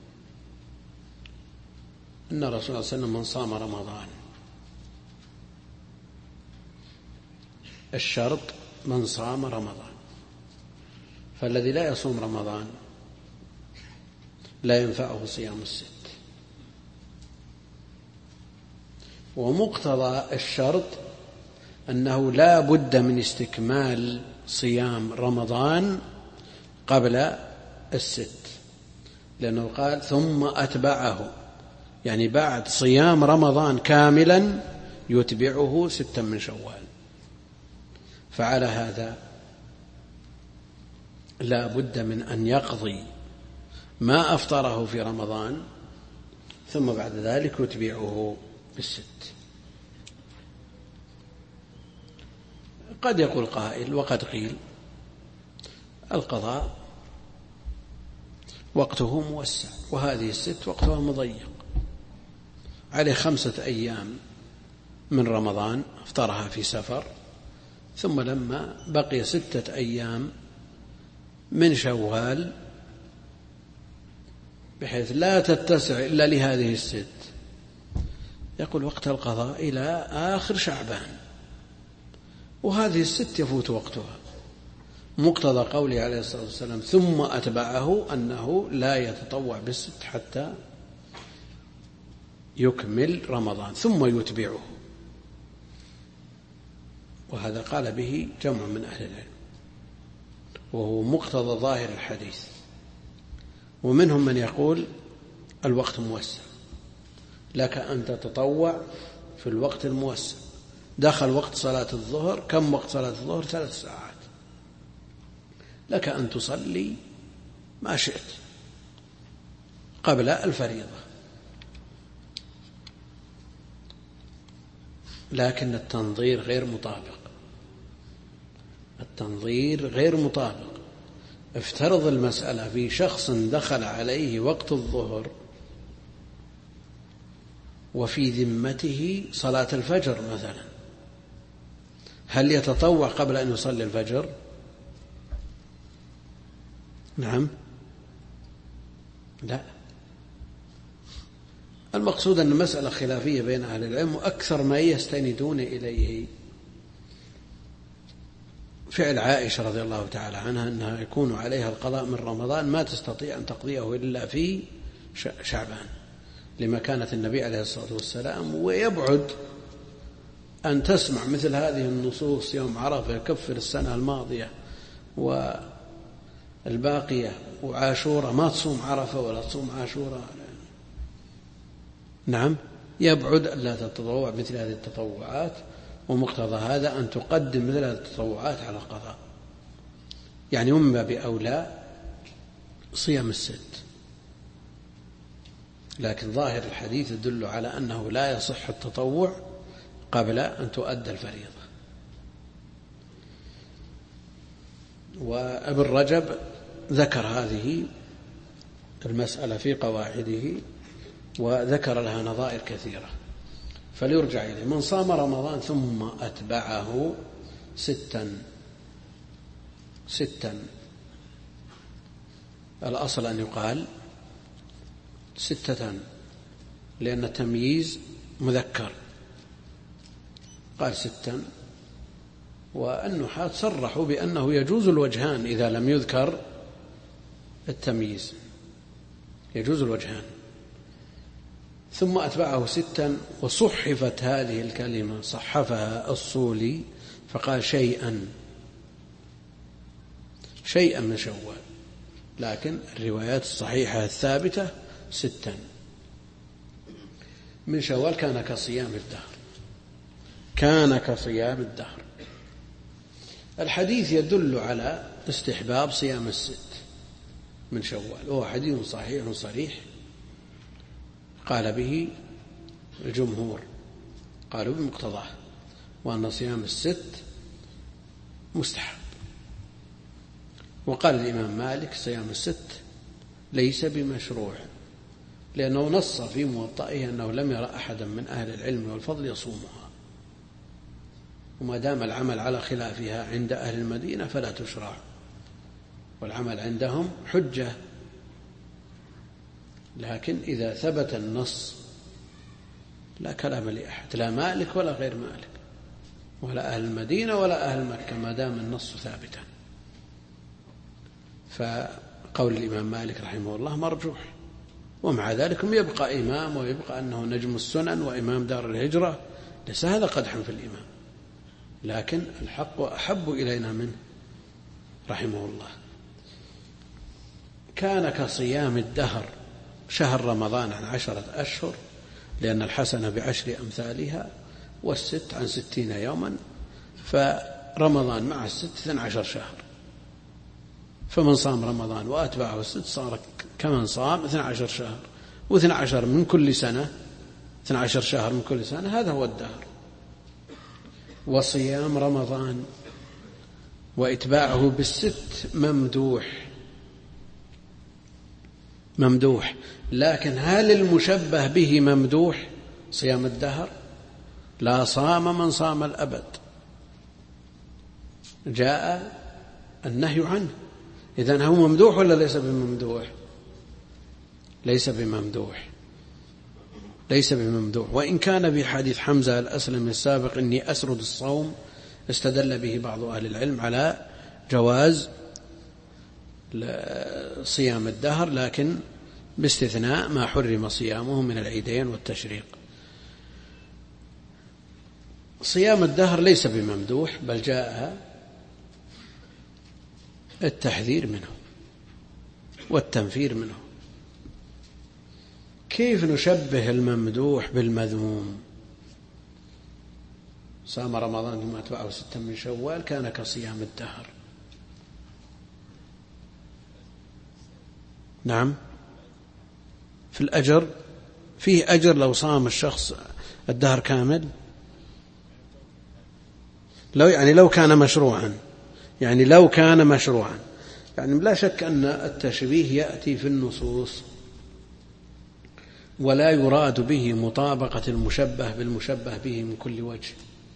أن رسول الله صلى الله عليه وسلم من صام رمضان، الشرط من صام رمضان، فالذي لا يصوم رمضان لا ينفعه صيام الست. ومقتضى الشرط أنه لا بد من استكمال صيام رمضان قبل الست، لأنه قال ثم أتبعه، يعني بعد صيام رمضان كاملا يتبعه 6 من شوال. فعلى هذا لا بد من أن يقضي ما أفطره في رمضان ثم بعد ذلك يتبعه بالست. قد يقول قائل وقد قيل القضاء وقته موسع وهذه الست وقتها مضيق، عليه 5 أيام من رمضان افطرها في سفر، ثم لما بقي 6 أيام من شوال بحيث لا تتسع إلا لهذه الست، يقول وقت القضاء إلى آخر شعبان، وهذه الست يفوت وقتها، مقتضى قوله عليه الصلاة والسلام ثم أتبعه أنه لا يتطوع بالست حتى يكمل رمضان ثم يتبعه، وهذا قال به جمع من أهل العلم وهو مقتضى ظاهر الحديث. ومنهم من يقول الوقت موسع، لك أن تتطوع في الوقت الموسع. دخل وقت صلاة الظهر، كم وقت صلاة الظهر؟ 3 ساعات، لك أن تصلي ما شئت قبل الفريضة، لكن التنظير غير مطابق. التنظير غير مطابق. افترض المسألة في شخص دخل عليه وقت الظهر وفي ذمته صلاة الفجر مثلا، هل يتطوع قبل أن يصلي الفجر؟ نعم، لا. المقصود أن المسألة خلافية بين أهل العلم، وأكثر ما يستندون إليه فعل عائشة رضي الله تعالى عنها أنها يكون عليها القضاء من رمضان ما تستطيع أن تقضيه إلا في شعبان، لمكانة النبي عليه الصلاة والسلام، ويبعد أن تسمع مثل هذه النصوص يوم عرفة يكفر السنة الماضية والباقية وعاشورة، ما تصوم عرفة ولا تصوم عاشورة. نعم، يبعد أن لا تتطوع مثل هذه التطوعات، ومقتضى هذا أن تقدم مثل هذه التطوعات على القضاء. يعني من باب أولى صيام الست، لكن ظاهر الحديث يدل على أنه لا يصح التطوع قبل أن تؤدى الفريضة. وابن رجب ذكر هذه المسألة في قواعده وذكر لها نظائر كثيرة، فليرجع إليه. من صام رمضان ثم أتبعه ستا، الأصل أن يقال 6 لأن التمييز مذكر، قال 6. والنحاة صرحوا بأنه يجوز الوجهان إذا لم يذكر التمييز، يجوز الوجهان. ثم أتبعه 6، وصحفت هذه الكلمة، صحفها الصولي فقال شيئا من شوال، لكن الروايات الصحيحة الثابتة 6 من شوال كان كصيام الدهر، كان كصيام الدهر. الحديث يدل على استحباب صيام 6 من شوال، وهو حديث صحيح صريح قال به الجمهور، قالوا بمقتضاه، وأن صيام 6 مستحب. وقال الإمام مالك صيام 6 ليس بمشروع، لأنه نص في موطئه أنه لم يرى أحدا من أهل العلم والفضل يصومها، وما دام العمل على خلافها عند أهل المدينة فلا تشرع، والعمل عندهم حجة. لكن إذا ثبت النص لا كلام لأحد، لا مالك ولا غير مالك ولا أهل المدينة ولا أهل مكة، ما دام النص ثابتا. فقول الإمام مالك رحمه الله مرجوح، ومع ذلك يبقى إمام، ويبقى أنه نجم السنن وإمام دار الهجرة، ليس هذا قدحا في الإمام، لكن الحق أحب إلينا منه رحمه الله. كان كصيام الدهر، شهر رمضان عن 10 أشهر، لأن الحسنة ب10 أمثالها، والست عن 60 يوما، فرمضان مع الست 12 شهر، فمن صام رمضان وأتبعه الست صار كمن صام 12 شهر، و12 من كل سنة، 12 شهر من كل سنة، هذا هو الدهر. وصيام رمضان وإتباعه بالست ممدوح، لكن هل المشبه به ممدوح صيام الدهر؟ لا صام من صام الأبد، جاء النهي عنه. إذن هو ممدوح ولا ليس بممدوح؟ ليس بممدوح. وإن كان بحديث حمزة الأسلمي السابق إني أسرد الصوم، استدل به بعض أهل العلم على جواز صيام الدهر، لكن باستثناء ما حرم صيامه من العيدين والتشريق. صيام الدهر ليس بممدوح، بل جاء التحذير منه والتنفير منه. كيف نشبه الممدوح بالمذموم؟ صام رمضان ثم أتبعه 6 من شوال كان كصيام الدهر. نعم، في الأجر، فيه أجر لو صام الشخص الدهر كامل، لو كان مشروعا، يعني لا شك أن التشبيه يأتي في النصوص ولا يراد به مطابقة المشبه بالمشبه به من كل وجه.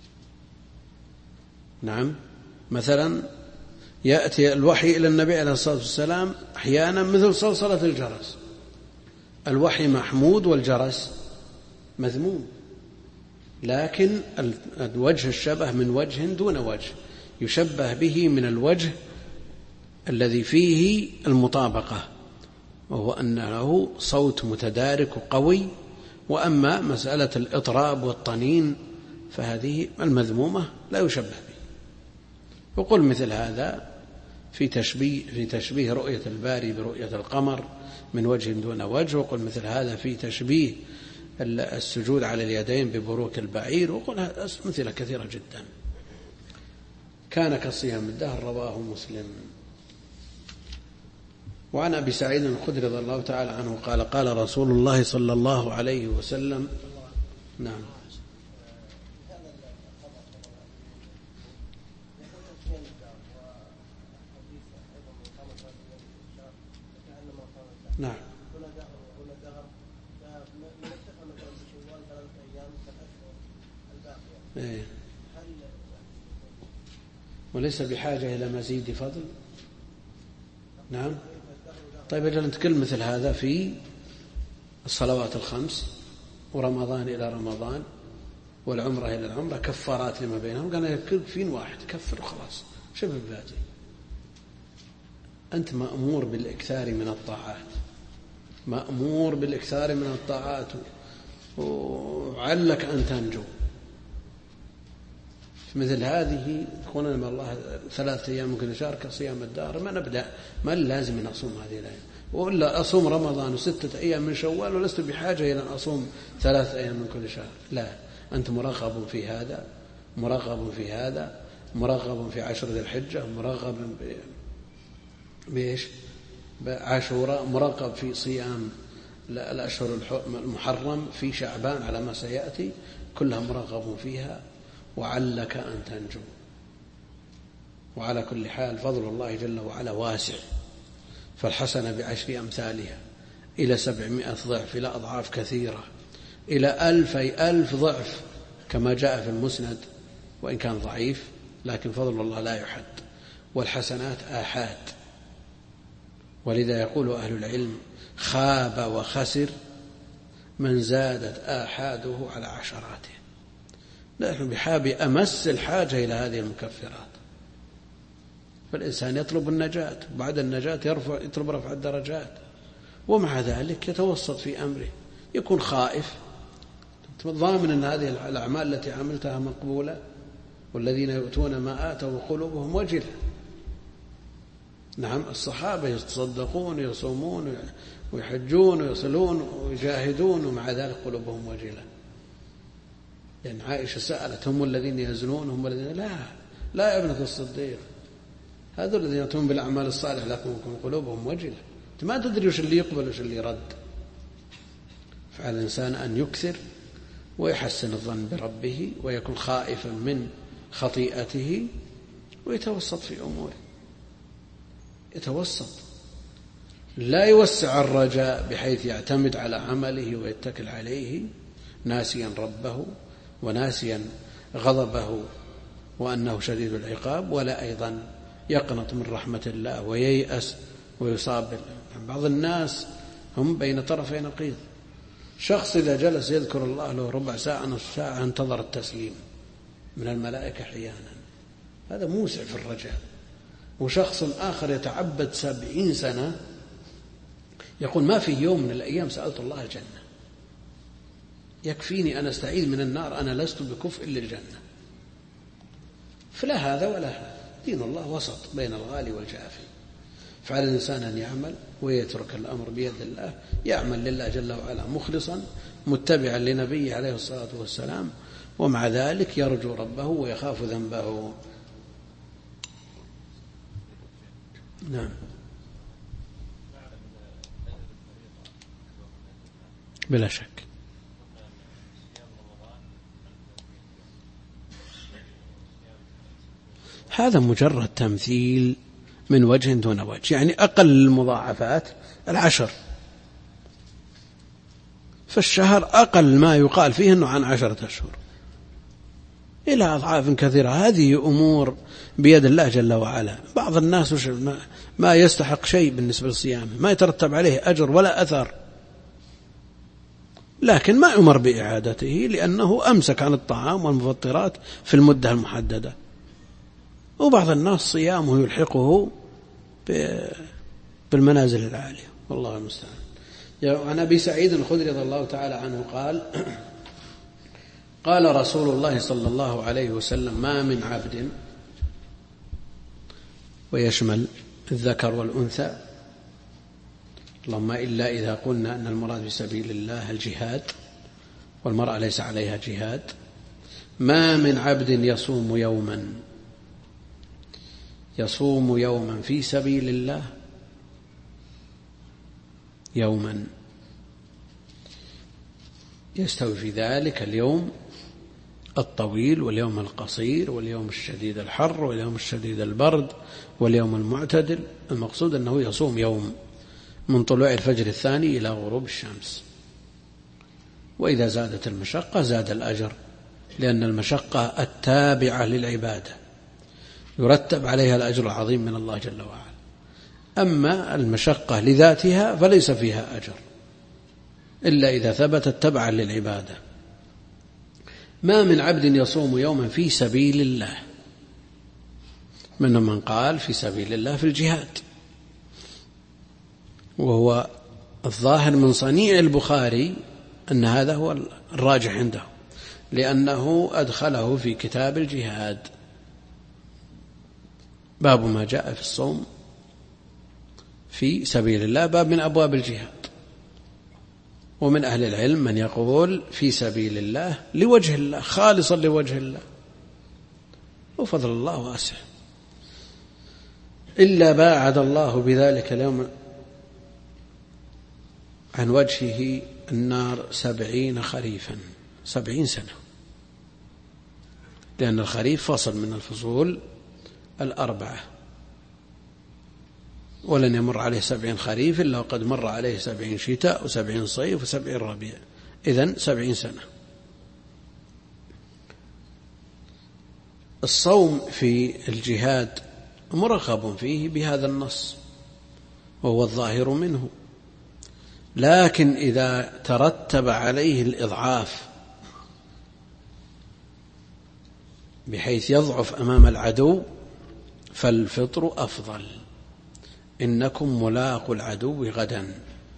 نعم، مثلا يأتي الوحي إلى النبي عليه الصلاة والسلام أحيانا مثل صلصلة الجرس، الوحي محمود والجرس مذموم، لكن الوجه الشبه من وجه دون وجه، يشبه به من الوجه الذي فيه المطابقة، وهو أنه صوت متدارك وقوي. وأما مسألة الإطراب والطنين فهذه المذمومة لا يشبه به. وقل مثل هذا في تشبيه رؤية الباري برؤية القمر من وجه دون وجه، وقل مثل هذا في تشبيه السجود على اليدين ببروك البعير، وقل مثل كثيرة جدا. كان كصيام الدهر، رواه مسلم. وعن أبي سعيد الخدري رضي الله تعالى عنه قال قال رسول الله صلى الله عليه وسلم. نعم. نعم. إيه. وليس بحاجة إلى مزيد فضل. نعم. طيب أجل نتكلم مثل هذا في الصلوات الخمس ورمضان إلى رمضان والعمرة إلى العمرة كفارات لما بينهم، قال يكفين واحد كفر وخلاص شبه باتي. أنت مأمور بالإكثار من الطاعات، مأمور بالإكثار من الطاعات، وعلك أن تنجو. مثل هذه تكون من الله 3 أيام ممكن نشارك صيام الدهر، ما نبدأ، ما لازم أن أصوم هذه الأيام، وإلا أصوم رمضان و6 أيام من شوال ولست بحاجة إلى أن أصوم 3 أيام من كل شهر. لا، أنت مرغب في هذا، مرغب في هذا، مرغب في 10 ذي الحجة، مرغب بإيش؟ بعاشوراء، مرغب في صيام الأشهر المحرم، في شعبان على ما سيأتي، كلها مرغب فيها، وعلك أن تنجو. وعلى كل حال فضل الله جل وعلا واسع، فالحسنة ب10 أمثالها إلى 700 ضعف، إلى أضعاف كثيرة، إلى 1000 ضعف كما جاء في المسند، وإن كان ضعيف لكن فضل الله لا يحد، والحسنات آحاد. ولذا يقول أهل العلم خاب وخسر من زادت آحاده على عشراته. نحن بحاجة أمس الحاجة إلى هذه المكفرات. فالإنسان يطلب النجاة، وبعد النجاة يطلب رفع الدرجات، ومع ذلك يتوسط في أمره، يكون خائف ضامن أن هذه الأعمال التي عملتها مقبولة، والذين يؤتون ما آتوا وقلوبهم وجلة. نعم، الصحابة يتصدقون ويصومون ويحجون ويصلون ويجاهدون، ومع ذلك قلوبهم وجلة. لأن عائشة سألت هم الذين يزنون هم الذين لا يا ابنة الصديق، هذول الذين يأتون بالأعمال الصالحة لكن قلوبهم وجلة، أنت ما تدري وش اللي يقبل وش اللي يرد. فعلى الإنسان أن يكثر ويحسن الظن بربه، ويكون خائفا من خطيئته، ويتوسط في أموره، يتوسط، لا يوسع الرجاء بحيث يعتمد على عمله ويتكل عليه ناسيا ربه وناسيا غضبه وأنه شديد العقاب، ولا أيضا يقنط من رحمة الله وييأس ويصاب. بعض الناس هم بين طرفي نقيض، شخص إذا جلس يذكر الله له ربع ساعة نصف ساعة انتظر التسليم من الملائكة أحيانا، هذا موسع في الرجاء، وشخص آخر يتعبد 70 سنة يقول ما في يوم من الأيام سألت الله الجنة، يكفيني أن أستعيذ من النار، أنا لست بكفء للجنة. فلا هذا ولا هذا، دين الله وسط بين الغالي والجافي. فعلى الإنسان أن يعمل ويترك الأمر بيد الله، يعمل لله جل وعلا مخلصا متبعا لنبيه عليه الصلاة والسلام، ومع ذلك يرجو ربه ويخاف ذنبه. نعم. بلا شك. هذا مجرد تمثيل من وجه دون وجه، يعني أقل المضاعفات 10، فالشهر أقل ما يقال فيه أنه عن 10 أشهر إلى أضعاف كثيرة. هذه أمور بيد الله جل وعلا. بعض الناس ما يستحق شيء بالنسبة للصيام، ما يترتب عليه أجر ولا أثر، لكن ما يؤمر بإعادته لأنه أمسك عن الطعام والمفطرات في المدة المحددة. وبعض الناس صيامه يلحقه بالمنازل العالية، والله المستعان. عن أبي سعيد الخدري رضي الله تعالى عنه قال قال رسول الله صلى الله عليه وسلم: ما من عبد، ويشمل الذكر والأنثى، اللهم إلا إذا قلنا أن المراد بسبيل الله الجهاد والمرأة ليس عليها جهاد، ما من عبد يصوم يوما في سبيل الله، يوما يستوي في ذلك اليوم الطويل واليوم القصير واليوم الشديد الحر واليوم الشديد البرد واليوم المعتدل. المقصود أنه يصوم يوم من طلوع الفجر الثاني إلى غروب الشمس. وإذا زادت المشقة زاد الأجر، لأن المشقة التابعة للعبادة يرتب عليها الأجر العظيم من الله جل وعلا. أما المشقة لذاتها فليس فيها أجر إلا إذا ثبتت تبعا للعبادة. ما من عبد يصوم يوما في سبيل الله، منهم من قال في سبيل الله في الجهاد، وهو الظاهر من صنيع البخاري أن هذا هو الراجح عنده، لأنه أدخله في كتاب الجهاد، باب ما جاء في الصوم في سبيل الله، باب من أبواب الجهاد. ومن أهل العلم من يقول في سبيل الله لوجه الله، خالصا لوجه الله، وفضل الله واسع. إلا باعد الله بذلك اليوم عن وجهه النار 70 خريفا، 70 سنة، لأن الخريف فصل من الفصول 4، ولن يمر عليه 70 خريف إلا وقد مر عليه 70 شتاء و70 صيف و70 ربيع، إذن 70 سنة. الصوم في الجهاد مرغب فيه بهذا النص وهو الظاهر منه، لكن إذا ترتب عليه الإضعاف بحيث يضعف أمام العدو فالفطر أفضل. إنكم ملاقوا العدو غدا.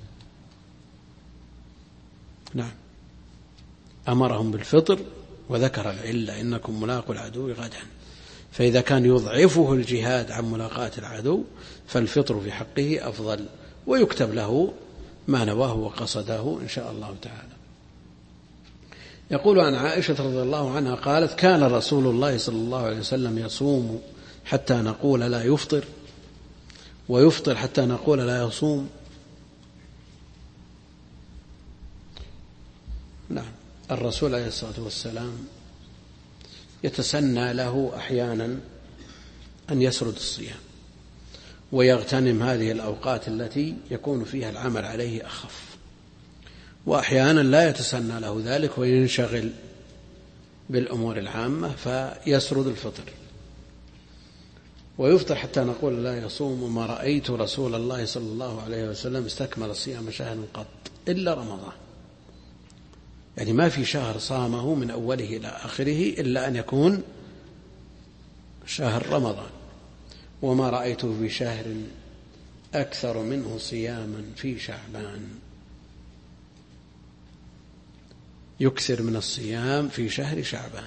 نعم، أمرهم بالفطر وذكر العلة: إنكم ملاقوا العدو غدا. فإذا كان يضعفه الجهاد عن ملاقاة العدو فالفطر في حقه أفضل، ويكتب له ما نواه وقصده إن شاء الله تعالى. يقول عن عائشة رضي الله عنها قالت: كان رسول الله صلى الله عليه وسلم يصوم حتى نقول لا يفطر، ويفطر حتى نقول لا يصوم. نعم، الرسول عليه الصلاة والسلام يتسنى له أحيانا أن يسرد الصيام ويغتنم هذه الأوقات التي يكون فيها العمل عليه أخف، وأحيانا لا يتسنى له ذلك وينشغل بالأمور العامة فيسرد الفطر. ويفطر حتى نقول لا يصوم: وما رأيت رسول الله صلى الله عليه وسلم استكمل الصيام شهرا قط إلا رمضان. يعني ما في شهر صامه من أوله إلى آخره إلا أن يكون شهر رمضان. وما رأيته في شهر أكثر منه صياما في شعبان. يكثر من الصيام في شهر شعبان،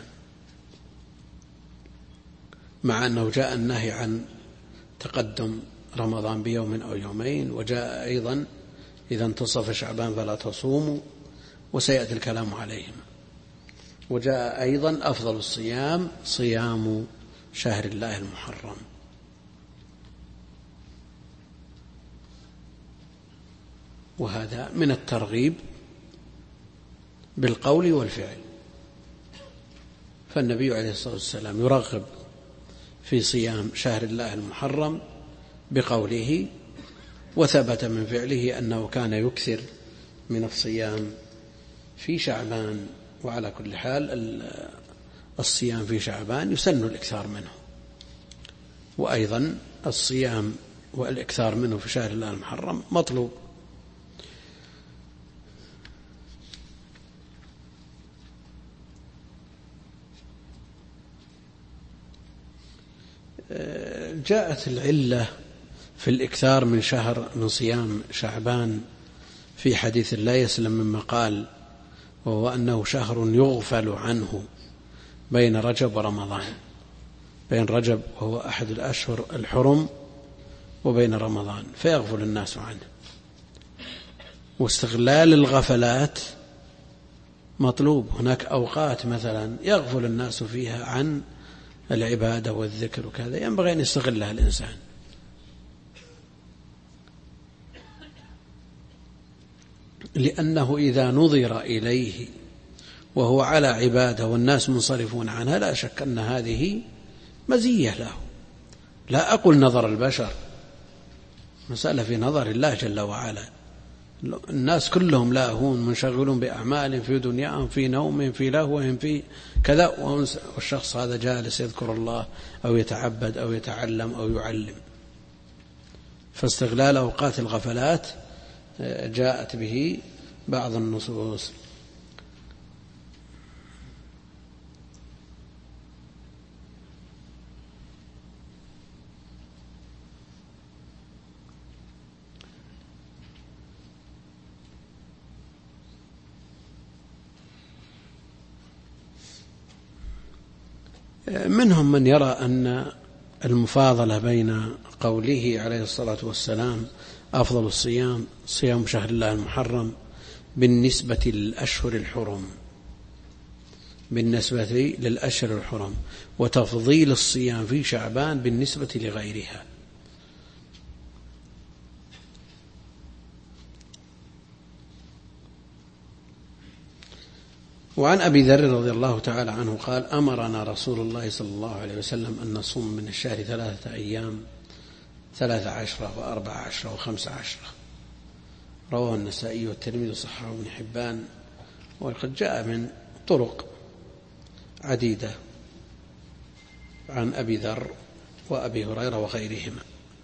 مع أنه جاء النهي عن تقدم رمضان بيوم أو يومين، وجاء أيضا إذا انتصف شعبان فلا تصوموا، وسيأتي الكلام عليهم. وجاء أيضا أفضل الصيام صيام شهر الله المحرم. وهذا من الترغيب بالقول والفعل، فالنبي عليه الصلاة والسلام يرغب في صيام شهر الله المحرم بقوله، وثبت من فعله أنه كان يكثر من الصيام في شعبان. وعلى كل حال الصيام في شعبان يسن الإكثار منه، وأيضا الصيام والإكثار منه في شهر الله المحرم مطلوب. جاءت العلة في الإكثار من صيام شعبان في حديث لا يسلم مما قال، وهو أنه شهر يغفل عنه بين رجب ورمضان، بين رجب وهو أحد الأشهر الحرم وبين رمضان، فيغفل الناس عنه. واستغلال الغفلات مطلوب. هناك أوقات مثلا يغفل الناس فيها عن العبادة والذكر وكذا، ينبغي أن يستغلها الإنسان. لأنه إذا نظر إليه وهو على عبادة والناس منصرفون عنها لا شك أن هذه مزية له. لا أقول نظر البشر، مسألة في نظر الله جل وعلا. الناس كلهم لاهون منشغلون بأعمال في دنياهم، في نوم، في لهو، في كذا، والشخص هذا جالس يذكر الله أو يتعبد أو يتعلم أو يعلم. فاستغلال أوقات الغفلات جاءت به بعض النصوص. منهم من يرى أن المفاضلة بين قوله عليه الصلاة والسلام أفضل الصيام صيام شهر الله المحرم بالنسبة للأشهر الحرم، وتفضيل الصيام في شعبان بالنسبة لغيرها. وعن أبي ذر رضي الله تعالى عنه قال: أمرنا رسول الله صلى الله عليه وسلم أن نصوم من الشهر 3 أيام، 13 و14 و15. رواه النسائي والترمذي وصححه ابن حبان، وقد جاء من طرق عديدة عن أبي ذر وأبي هريرة وغيرهما.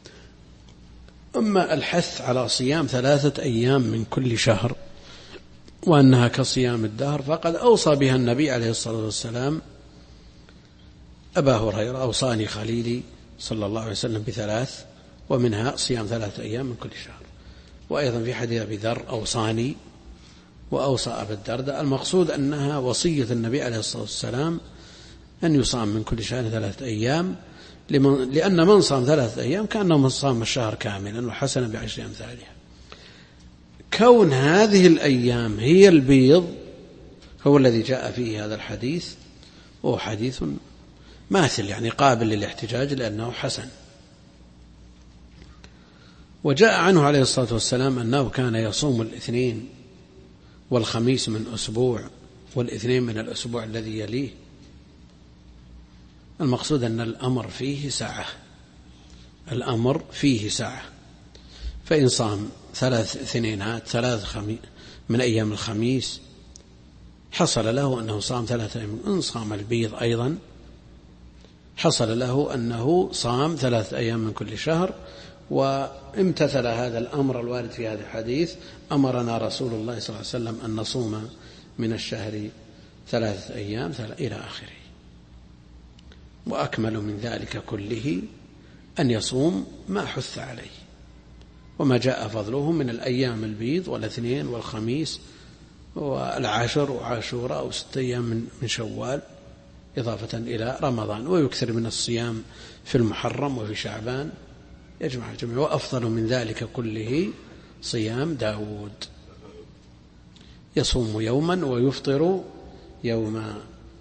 أما الحث على صيام 3 أيام من كل شهر وأنها كصيام الدهر فقد أوصى بها النبي عليه الصلاة والسلام أبا هريرة: أوصاني خليلي صلى الله عليه وسلم ب3، ومنها صيام 3 أيام من كل شهر. وأيضا في حديث أبي ذر: أوصاني وأوصى أبا الدرداء. المقصود أنها وصية النبي عليه الصلاة والسلام أن يصام من كل شهر 3 أيام، لأن من صام 3 أيام كأنه من صام الشهر كاملا، وحسن ب10 أمثالها. كون هذه الأيام هي البيض هو الذي جاء فيه هذا الحديث، وهو حديث ماثل يعني قابل للاحتجاج لأنه حسن. وجاء عنه عليه الصلاة والسلام أنه كان يصوم الاثنين والخميس من أسبوع، والاثنين من الأسبوع الذي يليه. المقصود أن الأمر فيه سعة، فإن صام 3 اثنينات 3 من أيام الخميس حصل له أنه صام 3 أيام. إن صام البيض أيضا حصل له أنه صام 3 أيام من كل شهر. وامتثل هذا الأمر الوارد في هذا الحديث: أمرنا رسول الله صلى الله عليه وسلم أن نصوم من الشهر 3 أيام إلى آخره. وأكمل من ذلك كله أن يصوم ما حث عليه، وما جاء فضله من الأيام البيض والاثنين والخميس والعاشر وعاشوراء و6 أيام من شوال إضافة إلى رمضان، ويكثر من الصيام في المحرم وفي شعبان، يجمع الجميع. وأفضل من ذلك كله صيام داود، يصوم يوما ويفطر يوما.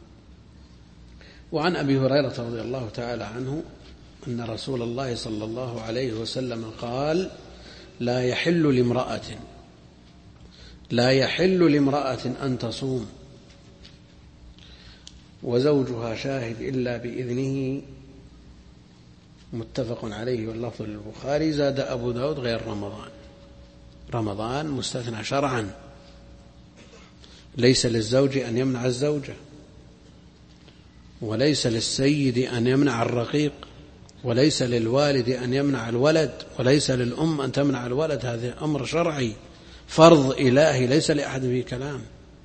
وعن أبي هريرة رضي الله تعالى عنه أن رسول الله صلى الله عليه وسلم قال: لا يحل لامرأة أن تصوم وزوجها شاهد إلا بإذنه، متفق عليه واللفظ للبخاري. زاد أبو داود: غير رمضان مستثنى شرعا، ليس للزوج أن يمنع الزوجة، وليس للسيد أن يمنع الرقيق، وليس للوالد أن يمنع الولد، وليس للأم أن تمنع الولد. هذا أمر شرعي فرض إلهي ليس لأحد فيه كلام.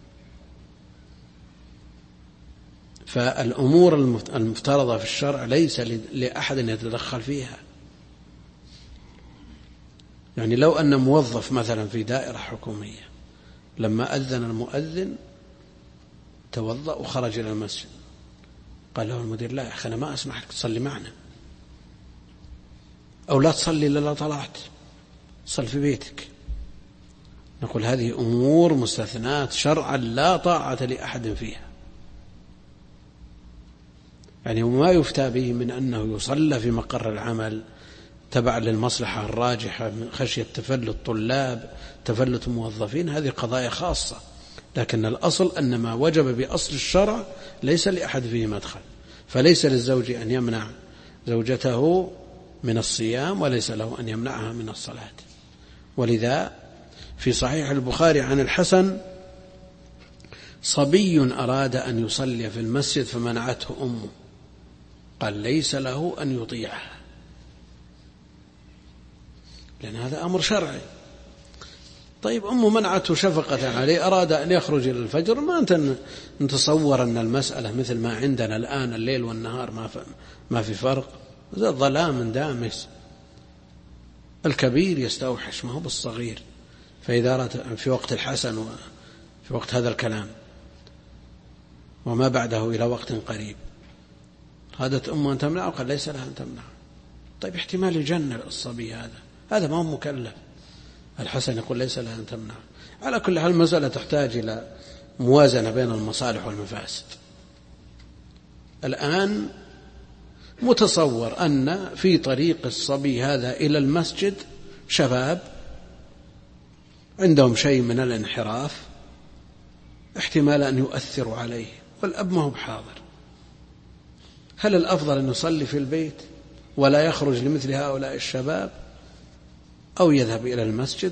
فالأمور المفترضة في الشرع ليس لأحد أن يتدخل فيها. يعني لو أن موظف مثلا في دائرة حكومية لما أذن المؤذن توضأ وخرج إلى المسجد، قال له المدير: لا يا أخي أنا ما أسمح لك تصلي معنا، أو لا تصلي إلا طلعت، صل في بيتك. نقول هذه أمور مستثنات شرعا لا طاعة لأحد فيها. يعني ما يفتى به من أنه يصلى في مقر العمل تبع للمصلحة الراجحة من خشية تفلت طلاب، تفلت موظفين، هذه قضايا خاصة. لكن الأصل أن ما وجب بأصل الشرع ليس لأحد فيه مدخل. فليس للزوج أن يمنع زوجته من الصيام، وليس له أن يمنعها من الصلاة. ولذا في صحيح البخاري عن الحسن: صبي أراد أن يصلي في المسجد فمنعته أمه، قال: ليس له أن يطيعها، لأن هذا أمر شرعي. طيب أمه منعته شفقة عليه، أراد أن يخرج إلى الفجر، ما أنت نتصور أن المسألة مثل ما عندنا الآن الليل والنهار ما في فرق، هذا ظلام دامس. الكبير يستوحش، ما هو بالصغير. فإذا أردت في وقت الحسن وفي وقت هذا الكلام وما بعده إلى وقت قريب، هادت أمه أن تمنعه، قال: ليس لها أن تمنعه. طيب احتمال الجنة الصبي هذا ما هو مكلف. الحسن يقول: ليس لها أن تمنعه. على كل حال المسألة تحتاج إلى موازنة بين المصالح والمفاسد. الآن متصور أن في طريق الصبي هذا إلى المسجد شباب عندهم شيء من الانحراف، احتمال أن يؤثروا عليه، والأب ما هو بحاضر. هل الأفضل أن يصلي في البيت ولا يخرج لمثل هؤلاء الشباب، أو يذهب إلى المسجد؟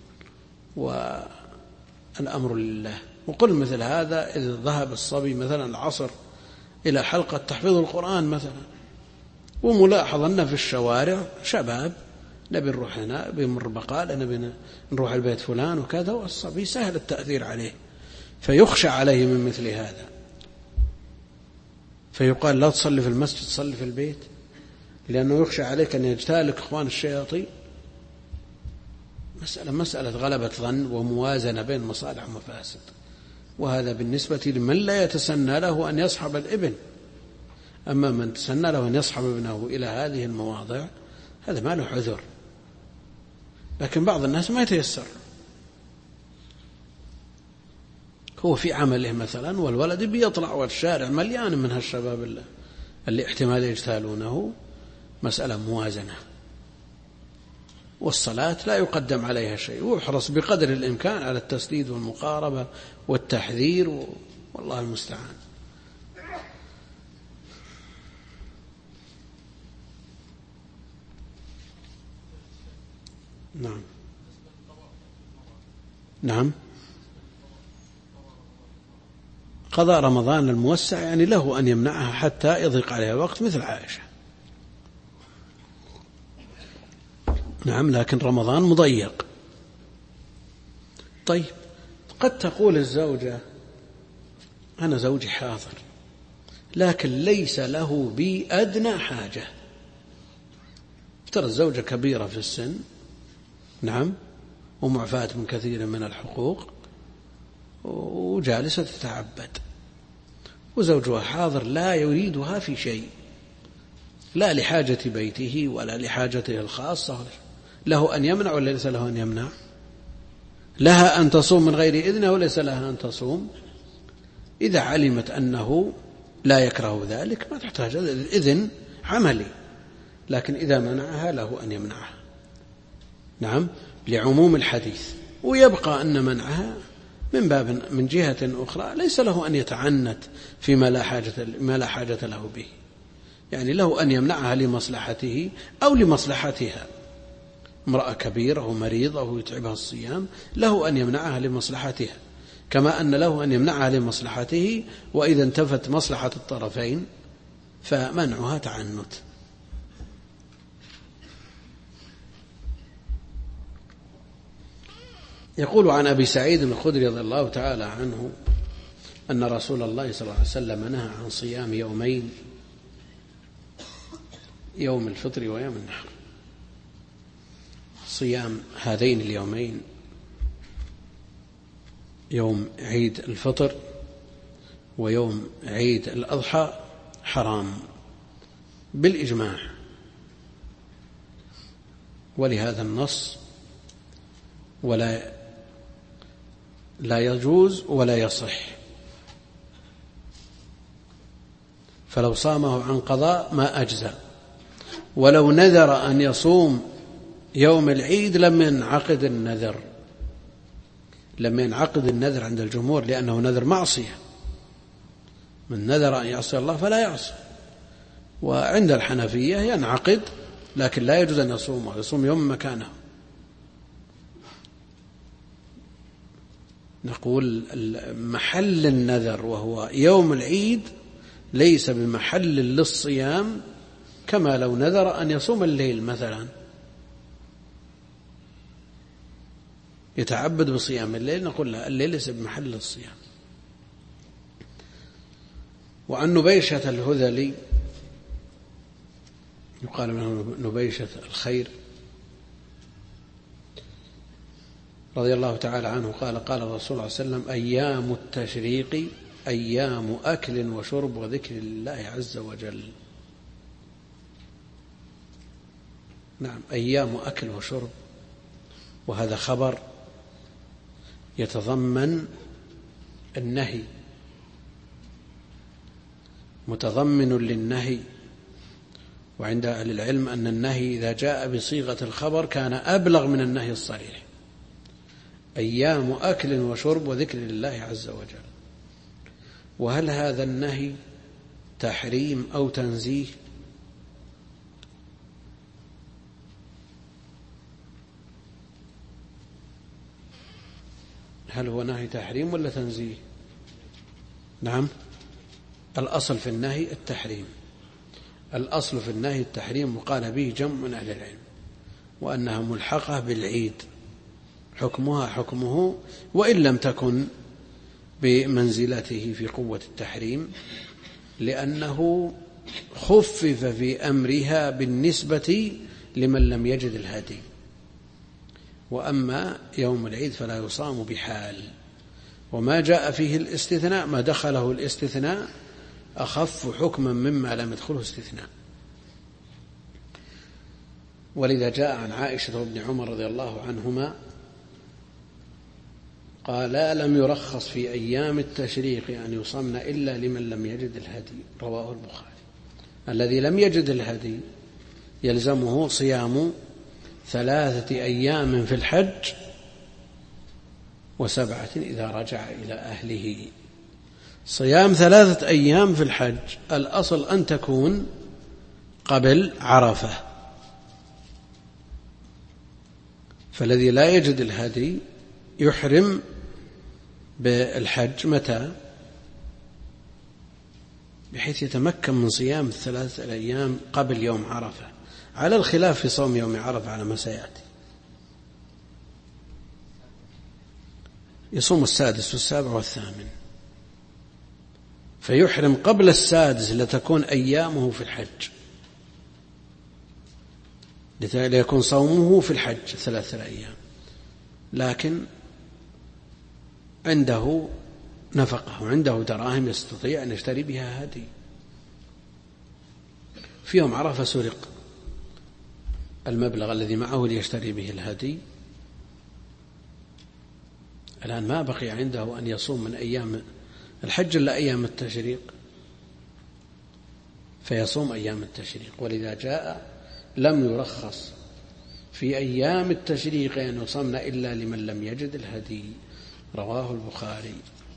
والأمر لله. وقل مثل هذا إذا ذهب الصبي مثلا العصر إلى حلقة تحفيظ القرآن مثلا، وملاحظ أن في الشوارع شباب نبي نروح هنا، بيمر بقالة نبي نروح البيت فلان وكذا، والصبي سهل التأثير عليه، فيخشى عليه من مثل هذا، فيقال: لا تصلي في المسجد، تصلي في البيت، لأنه يخشى عليك أن يجتالك إخوان الشياطين. مسألة غلبة ظن وموازنة بين مصالح ومفاسد. وهذا بالنسبة لمن لا يتسنى له أن يصحب الابن. أما من تسنى له أن يصحب ابنه إلى هذه المواضع هذا ما له عذر. لكن بعض الناس ما يتيسر، هو في عمله مثلا والولد بيطلع والشارع مليان من هالشباب اللي احتمال يجتالونه. مسألة موازنة، والصلاة لا يقدم عليها شيء، ويحرص بقدر الإمكان على التسديد والمقاربة والتحذير، والله المستعان. نعم. قضاء رمضان الموسع يعني له أن يمنعها حتى يضيق عليها الوقت مثل عائشة. نعم، لكن رمضان مضيق. طيب قد تقول الزوجة: أنا زوجي حاضر لكن ليس له بي أدنى حاجة، افترض زوجة كبيرة في السن، نعم، ومعفاة من كثير من الحقوق، وجالسة تتعبد، وزوجها حاضر لا يريدها في شيء، لا لحاجة بيته ولا لحاجته الخاصة، له أن يمنع ولا ليس له أن يمنع؟ لها أن تصوم من غير إذنه وليس لها أن تصوم. إذا علمت أنه لا يكره ذلك ما تحتاج إذن عملي، لكن إذا منعها له أن يمنعها، نعم، لعموم الحديث. ويبقى أن منعها من باب من جهة أخرى ليس له أن يتعنت فيما لا حاجة له به، يعني له أن يمنعها لمصلحته أو لمصلحتها. امرأة كبيرة ومريضة ويتعبها الصيام له أن يمنعها لمصلحتها، كما أن له أن يمنعها لمصلحته، وإذا انتفت مصلحة الطرفين فمنعها تعنت. يقول عن أبي سعيد الخدري رضي الله تعالى عنه أن رسول الله صلى الله عليه وسلم نهى عن صيام يومين، يوم الفطر ويوم النحر. صيام هذين اليومين، يوم عيد الفطر ويوم عيد الأضحى، حرام بالإجماع، ولهذا النص لا يجوز ولا يصح. فلو صامه عن قضاء ما أجزى، ولو نذر أن يصوم يوم العيد لم ينعقد النذر عند الجمهور، لأنه نذر معصية، من نذر أن يعصي الله فلا يعصي. وعند الحنفية ينعقد، لكن لا يجوز أن يصوم يوم مكانه. نقول محل النذر وهو يوم العيد ليس بمحل للصيام، كما لو نذر أن يصوم الليل مثلا، يتعبد بصيام الليل، نقول لا، الليل ليس بمحل الصيام. وعن نبيشة الهذلي، يقال له نبيشة الخير، رضي الله تعالى عنه قال قال الرسول صلى الله عليه وسلم: أيام التشريق أيام أكل وشرب وذكر الله عز وجل. نعم، أيام أكل وشرب، وهذا خبر يتضمن النهي، متضمن للنهي. وعند أهل العلم أن النهي إذا جاء بصيغة الخبر كان أبلغ من النهي الصريح. أيام أكل وشرب وذكر الله عز وجل. وهل هذا النهي تحريم أو تنزيه؟ هل هو نهي تحريم ولا تنزيه؟ نعم، الأصل في النهي التحريم، الأصل في النهي التحريم، وقال به جمع من أهل العلم، وأنها ملحقة بالعيد، حكمها حكمه، وإن لم تكن بمنزلته في قوة التحريم، لأنه خفف في أمرها بالنسبة لمن لم يجد الهدي. وأما يوم العيد فلا يصام بحال، وما جاء فيه الاستثناء، ما دخله الاستثناء أخف حكما مما لم يدخله استثناء. ولذا جاء عن عائشة وابن عمر رضي الله عنهما قال: لم يرخص في أيام التشريق أن يصمن إلا لمن لم يجد الهدي، رواه البخاري. الذي لم يجد الهدي يلزمه صيام 3 أيام في الحج و7 إذا رجع إلى أهله. صيام 3 أيام في الحج الأصل أن تكون قبل عرفة، فالذي لا يجد الهدي يحرم بالحج متى؟ بحيث يتمكن من صيام 3 أيام قبل يوم عرفة، على الخلاف في صوم يوم عرفة على ما سيأتي. يصوم 6 و7 و8، فيحرم قبل 6 لتكون أيامه في الحج. ليكون صومه في الحج 3 أيام، لكن عنده نفقة وعنده دراهم يستطيع أن يشتري بها هدي. في يوم عرفة سرق المبلغ الذي معه ليشتري به الهدي، الآن ما بقي عنده أن يصوم من أيام الحج إلا أيام التشريق، فيصوم أيام التشريق. ولذا جاء لم يرخص في أيام التشريق أن يصمن إلا لمن لم يجد الهدي، رواه البخاري.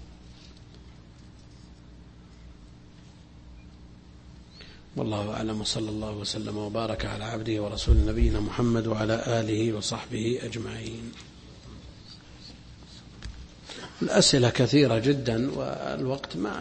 والله أعلم، وصلى الله وسلم وبارك على عبده ورسول نبينا محمد وعلى آله وصحبه أجمعين. الأسئلة كثيرة جدا والوقت ما